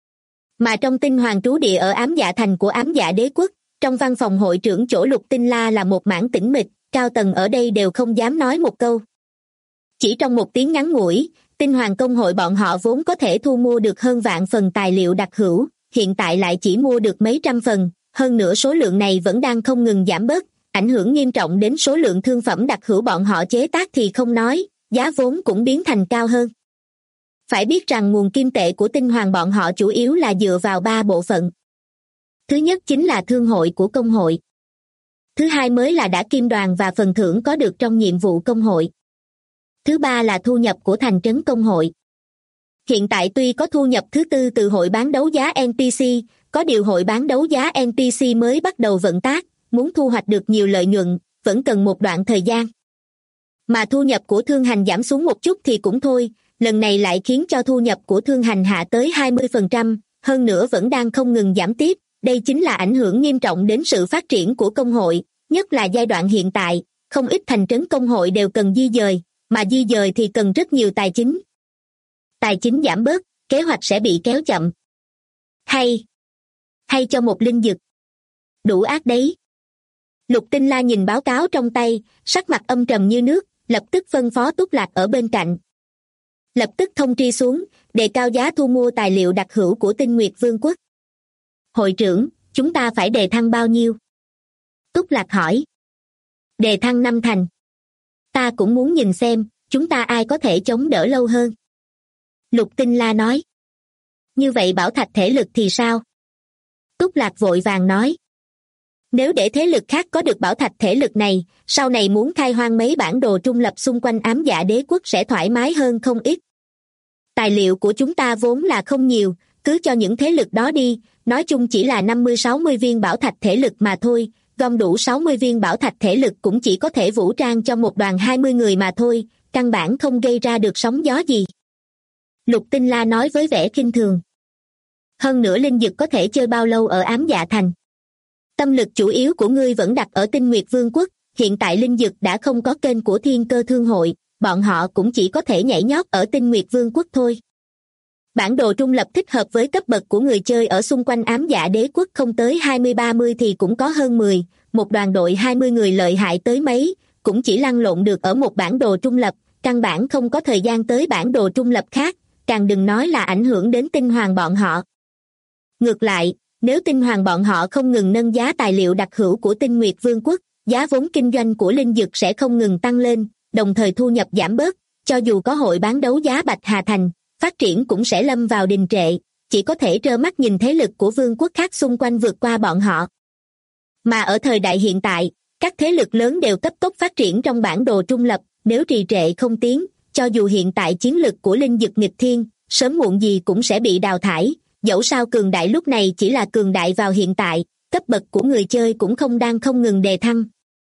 B: Mà trong tinh hoàng trú địa ở Ám Dạ Thành của Ám Dạ Đế quốc, trong văn phòng hội trưởng chỗ Lục Tinh La là một mảng tĩnh mịch, cao tầng ở đây đều không dám nói một câu. Chỉ trong một tiếng ngắn ngủi, tinh hoàng công hội bọn họ vốn có thể thu mua được hơn vạn phần tài liệu đặc hữu, hiện tại lại chỉ mua được mấy trăm phần, hơn nữa số lượng này vẫn đang không ngừng giảm bớt, ảnh hưởng nghiêm trọng đến số lượng thương phẩm đặc hữu bọn họ chế tác thì không nói, giá vốn cũng biến thành cao hơn. Phải biết rằng nguồn kim tệ của tinh hoàng bọn họ chủ yếu là dựa vào 3 bộ phận. Thứ nhất chính là thương hội của công hội. Thứ hai mới là đả kim đoàn và phần thưởng có được trong nhiệm vụ công hội. Thứ ba là thu nhập của thành trấn công hội. Hiện tại tuy có thu nhập thứ tư từ hội bán đấu giá NPC, có điều hội bán đấu giá NPC mới bắt đầu vận tác, muốn thu hoạch được nhiều lợi nhuận, vẫn cần một đoạn thời gian. Mà thu nhập của thương hành giảm xuống một chút thì cũng thôi, lần này lại khiến cho thu nhập của thương hành hạ tới 20%, hơn nữa vẫn đang không ngừng giảm tiếp. Đây chính là ảnh hưởng nghiêm trọng đến sự phát triển của công hội, nhất là giai đoạn hiện tại, không ít thành trấn công hội đều cần di dời, mà di dời thì cần rất nhiều tài chính. Tài chính giảm bớt, kế hoạch sẽ bị kéo chậm. Hay cho một linh dực. Đủ ác đấy. Lục Tinh La nhìn báo cáo trong tay, sắc mặt âm trầm như nước, lập tức phân phó Túc Lạc ở bên cạnh. Lập tức thông tri xuống, đề cao giá thu mua tài liệu đặc hữu của Tinh Nguyệt Vương quốc. Hội trưởng, chúng ta phải đề thăng bao nhiêu? Túc Lạc hỏi. Đề thăng 5 thành. Ta cũng muốn nhìn xem, chúng ta ai có thể chống đỡ lâu hơn. Lục Tinh La nói. Như vậy bảo thạch thể lực thì sao? Túc Lạc vội vàng nói. Nếu để thế lực khác có được bảo thạch thể lực này, sau này muốn khai hoang mấy bản đồ trung lập xung quanh ám dạ đế quốc sẽ thoải mái hơn không ít. Tài liệu của chúng ta vốn là không nhiều, cứ cho những thế lực đó đi, nói chung chỉ là 50-60 viên bảo thạch thể lực mà thôi, gom đủ 60 viên bảo thạch thể lực cũng chỉ có thể vũ trang cho một đoàn 20 người mà thôi, căn bản không gây ra được sóng gió gì. Lục Tinh La nói với vẻ khinh thường. Hơn nữa linh dực có thể chơi bao lâu ở ám dạ thành? Tâm lực chủ yếu của ngươi vẫn đặt ở Tinh Nguyệt Vương quốc, hiện tại linh dực đã không có kênh của Thiên Cơ Thương hội, bọn họ cũng chỉ có thể nhảy nhót ở Tinh Nguyệt Vương quốc thôi. Bản đồ trung lập thích hợp với cấp bậc của người chơi ở xung quanh ám dạ đế quốc không tới 20-30 thì cũng có hơn 10, một đoàn đội 20 người lợi hại tới mấy, cũng chỉ lăn lộn được ở một bản đồ trung lập, căn bản không có thời gian tới bản đồ trung lập khác, càng đừng nói là ảnh hưởng đến tinh hoàng bọn họ. Ngược lại, nếu tinh hoàng bọn họ không ngừng nâng giá tài liệu đặc hữu của Tinh Nguyệt Vương quốc, giá vốn kinh doanh của linh dược sẽ không ngừng tăng lên, đồng thời thu nhập giảm bớt, cho dù có hội bán đấu giá Bạch Hà Thành, phát triển cũng sẽ lâm vào đình trệ, chỉ có thể trơ mắt nhìn thế lực của vương quốc khác xung quanh vượt qua bọn họ. Mà ở thời đại hiện tại, các thế lực lớn đều cấp tốc phát triển trong bản đồ trung lập, nếu trì trệ không tiến, cho dù hiện tại chiến lực của linh dực nghịch thiên, sớm muộn gì cũng sẽ bị đào thải, dẫu sao cường đại lúc này chỉ là cường đại vào hiện tại, cấp bậc của người chơi cũng không ngừng đề thăng.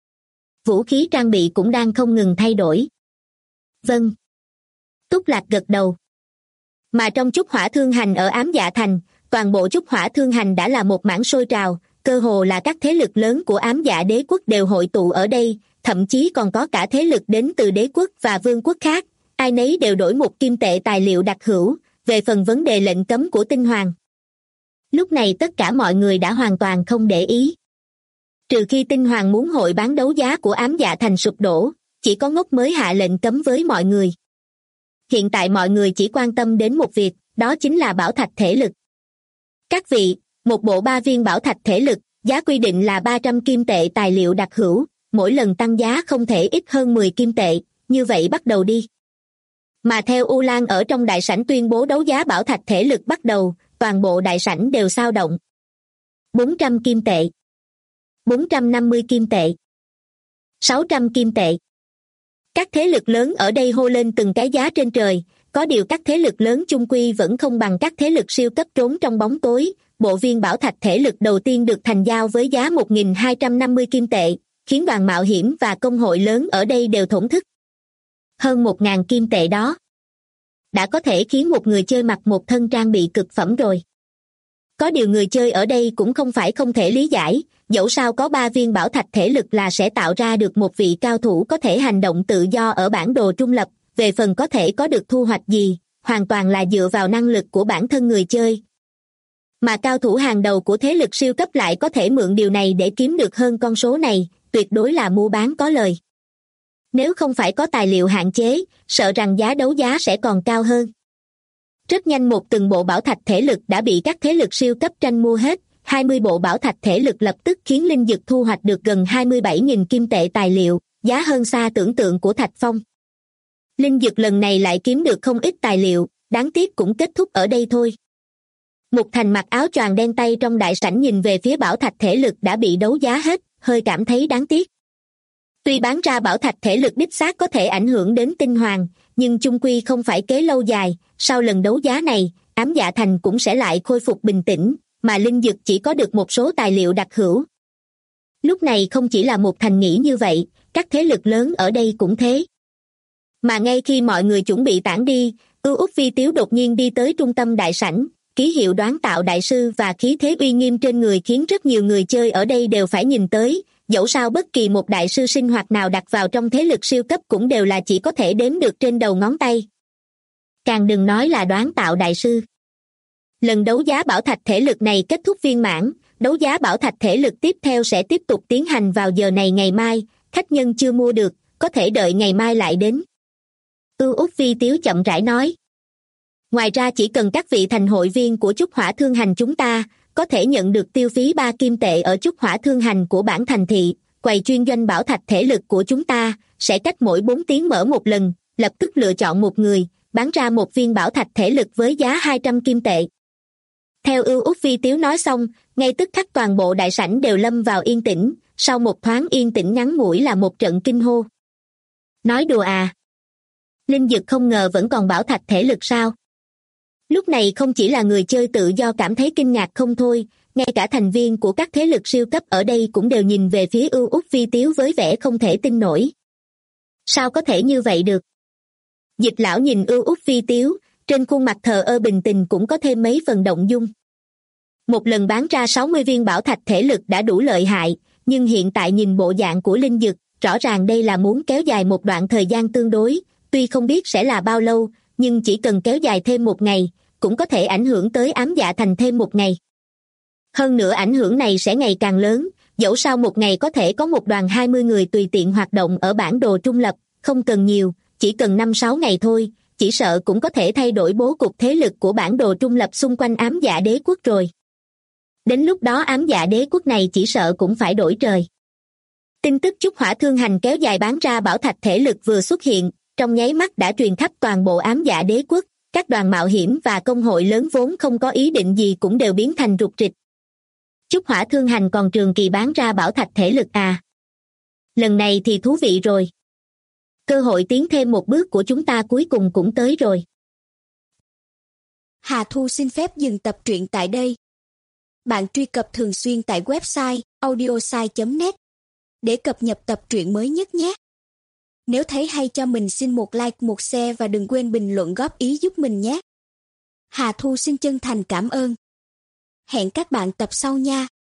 B: Vũ khí trang bị cũng đang không ngừng thay đổi. Vâng. Túc Lạc gật đầu. Mà trong Trúc Hỏa Thương Hành ở ám dạ thành, toàn bộ Trúc Hỏa Thương Hành đã là một mảng sôi trào, cơ hồ là các thế lực lớn của ám dạ đế quốc đều hội tụ ở đây, thậm chí còn có cả thế lực đến từ đế quốc và vương quốc khác, ai nấy đều đổi một kim tệ tài liệu đặc hữu, về phần vấn đề lệnh cấm của tinh hoàng. Lúc này tất cả mọi người đã hoàn toàn không để ý. Trừ khi tinh hoàng muốn hội bán đấu giá của ám dạ thành sụp đổ, chỉ có ngốc mới hạ lệnh cấm với mọi người. Hiện tại mọi người chỉ quan tâm đến một việc, đó chính là bảo thạch thể lực. Các vị, một bộ 3 viên bảo thạch thể lực, giá quy định là 300 kim tệ tài liệu đặc hữu, mỗi lần tăng giá không thể ít hơn 10 kim tệ, như vậy bắt đầu đi. Mà theo U Lan ở trong đại sảnh tuyên bố đấu giá bảo thạch thể lực bắt đầu, toàn bộ đại sảnh đều xao động. 400 kim tệ, 450 kim tệ, 600 kim tệ. Các thế lực lớn ở đây hô lên từng cái giá trên trời, có điều các thế lực lớn chung quy vẫn không bằng các thế lực siêu cấp trốn trong bóng tối. Bộ viên bảo thạch thể lực đầu tiên được thành giao với giá 1.250 kim tệ, khiến đoàn mạo hiểm và công hội lớn ở đây đều thổn thức. Hơn 1.000 kim tệ đó đã có thể khiến một người chơi mặc một thân trang bị cực phẩm rồi. Có điều người chơi ở đây cũng không phải không thể lý giải, dẫu sao có 3 viên bảo thạch thể lực là sẽ tạo ra được một vị cao thủ có thể hành động tự do ở bản đồ trung lập, về phần có thể có được thu hoạch gì, hoàn toàn là dựa vào năng lực của bản thân người chơi. Mà cao thủ hàng đầu của thế lực siêu cấp lại có thể mượn điều này để kiếm được hơn con số này, tuyệt đối là mua bán có lời. Nếu không phải có tài liệu hạn chế, sợ rằng giá đấu giá sẽ còn cao hơn. Rất nhanh một từng bộ bảo thạch thể lực đã bị các thế lực siêu cấp tranh mua hết, 20 bộ bảo thạch thể lực lập tức khiến linh dực thu hoạch được gần 27.000 kim tệ tài liệu, giá hơn xa tưởng tượng của Thạch Phong. Linh dực lần này lại kiếm được không ít tài liệu, đáng tiếc cũng kết thúc ở đây thôi. Mục Thành mặc áo choàng đen tay trong đại sảnh nhìn về phía bảo thạch thể lực đã bị đấu giá hết, hơi cảm thấy đáng tiếc. Tuy bán ra bảo thạch thể lực đích xác có thể ảnh hưởng đến tinh hoàng, nhưng chung quy không phải kế lâu dài, sau lần đấu giá này, ám dạ thành cũng sẽ lại khôi phục bình tĩnh, mà linh dực chỉ có được một số tài liệu đặc hữu. Lúc này không chỉ là Mục Thành nghĩ như vậy, các thế lực lớn ở đây cũng thế. Mà ngay khi mọi người chuẩn bị tản đi, Ưu Úc Vi Tiếu đột nhiên đi tới trung tâm đại sảnh, ký hiệu đoán tạo đại sư và khí thế uy nghiêm trên người khiến rất nhiều người chơi ở đây đều phải nhìn tới, dẫu sao bất kỳ một đại sư sinh hoạt nào đặt vào trong thế lực siêu cấp cũng đều là chỉ có thể đếm được trên đầu ngón tay. Càng đừng nói là đoán tạo đại sư. Lần đấu giá bảo thạch thể lực này kết thúc viên mãn, đấu giá bảo thạch thể lực tiếp theo sẽ tiếp tục tiến hành vào giờ này ngày mai, khách nhân chưa mua được, có thể đợi ngày mai lại đến. Ưu Úc Vi Tiếu chậm rãi nói. Ngoài ra chỉ cần các vị thành hội viên của Chúc Hỏa Thương Hành chúng ta, có thể nhận được tiêu phí 3 kim tệ ở Chúc Hỏa Thương Hành của bản thành thị, quầy chuyên doanh bảo thạch thể lực của chúng ta, sẽ cách mỗi 4 tiếng mở một lần, lập tức lựa chọn một người, bán ra một viên bảo thạch thể lực với giá 200 kim tệ. Theo Ưu Úc Vi Tiếu nói xong, ngay tức khắc toàn bộ đại sảnh đều lâm vào yên tĩnh, sau một thoáng yên tĩnh ngắn ngủi là một trận kinh hô. Nói đùa à? Linh Dực không ngờ vẫn còn bảo thạch thể lực sao? Lúc này không chỉ là người chơi tự do cảm thấy kinh ngạc không thôi, ngay cả thành viên của các thế lực siêu cấp ở đây cũng đều nhìn về phía Ưu Úc Vi Tiếu với vẻ không thể tin nổi. Sao có thể như vậy được? Dịch lão nhìn Ưu Úc Vi Tiếu, trên khuôn mặt thờ ơ bình tình cũng có thêm mấy phần động dung. Một lần bán ra 60 viên bảo thạch thể lực đã đủ lợi hại, nhưng hiện tại nhìn bộ dạng của Linh Dực, rõ ràng đây là muốn kéo dài một đoạn thời gian tương đối, tuy không biết sẽ là bao lâu, nhưng chỉ cần kéo dài thêm một ngày, cũng có thể ảnh hưởng tới Ám Dạ Thành thêm một ngày. Hơn nữa ảnh hưởng này sẽ ngày càng lớn, dẫu sao một ngày có thể có một đoàn 20 người tùy tiện hoạt động ở bản đồ trung lập, không cần nhiều, chỉ cần 5-6 ngày thôi, chỉ sợ cũng có thể thay đổi bố cục thế lực của bản đồ trung lập xung quanh Ám Dạ Đế quốc rồi. Đến lúc đó Ám Dạ Đế quốc này chỉ sợ cũng phải đổi trời. Tin tức Chúc Hỏa Thương Hành kéo dài bán ra bảo thạch thể lực vừa xuất hiện, trong nháy mắt đã truyền khắp toàn bộ Ám Dạ Đế quốc, các đoàn mạo hiểm và công hội lớn vốn không có ý định gì cũng đều biến thành rục rịch. Chúc Hỏa Thương Hành còn trường kỳ bán ra bảo thạch thể lực à? Lần này thì thú vị rồi. Cơ hội tiến thêm một bước của chúng ta cuối cùng cũng tới rồi.
C: Hà Thu xin phép dừng tập truyện tại đây. Bạn truy cập thường xuyên tại website audiosai.net để cập nhật tập truyện mới nhất nhé. Nếu thấy hay cho mình xin một like, một share và đừng quên bình luận góp ý giúp mình nhé. Hà Thu xin chân thành cảm ơn. Hẹn các bạn tập sau nha.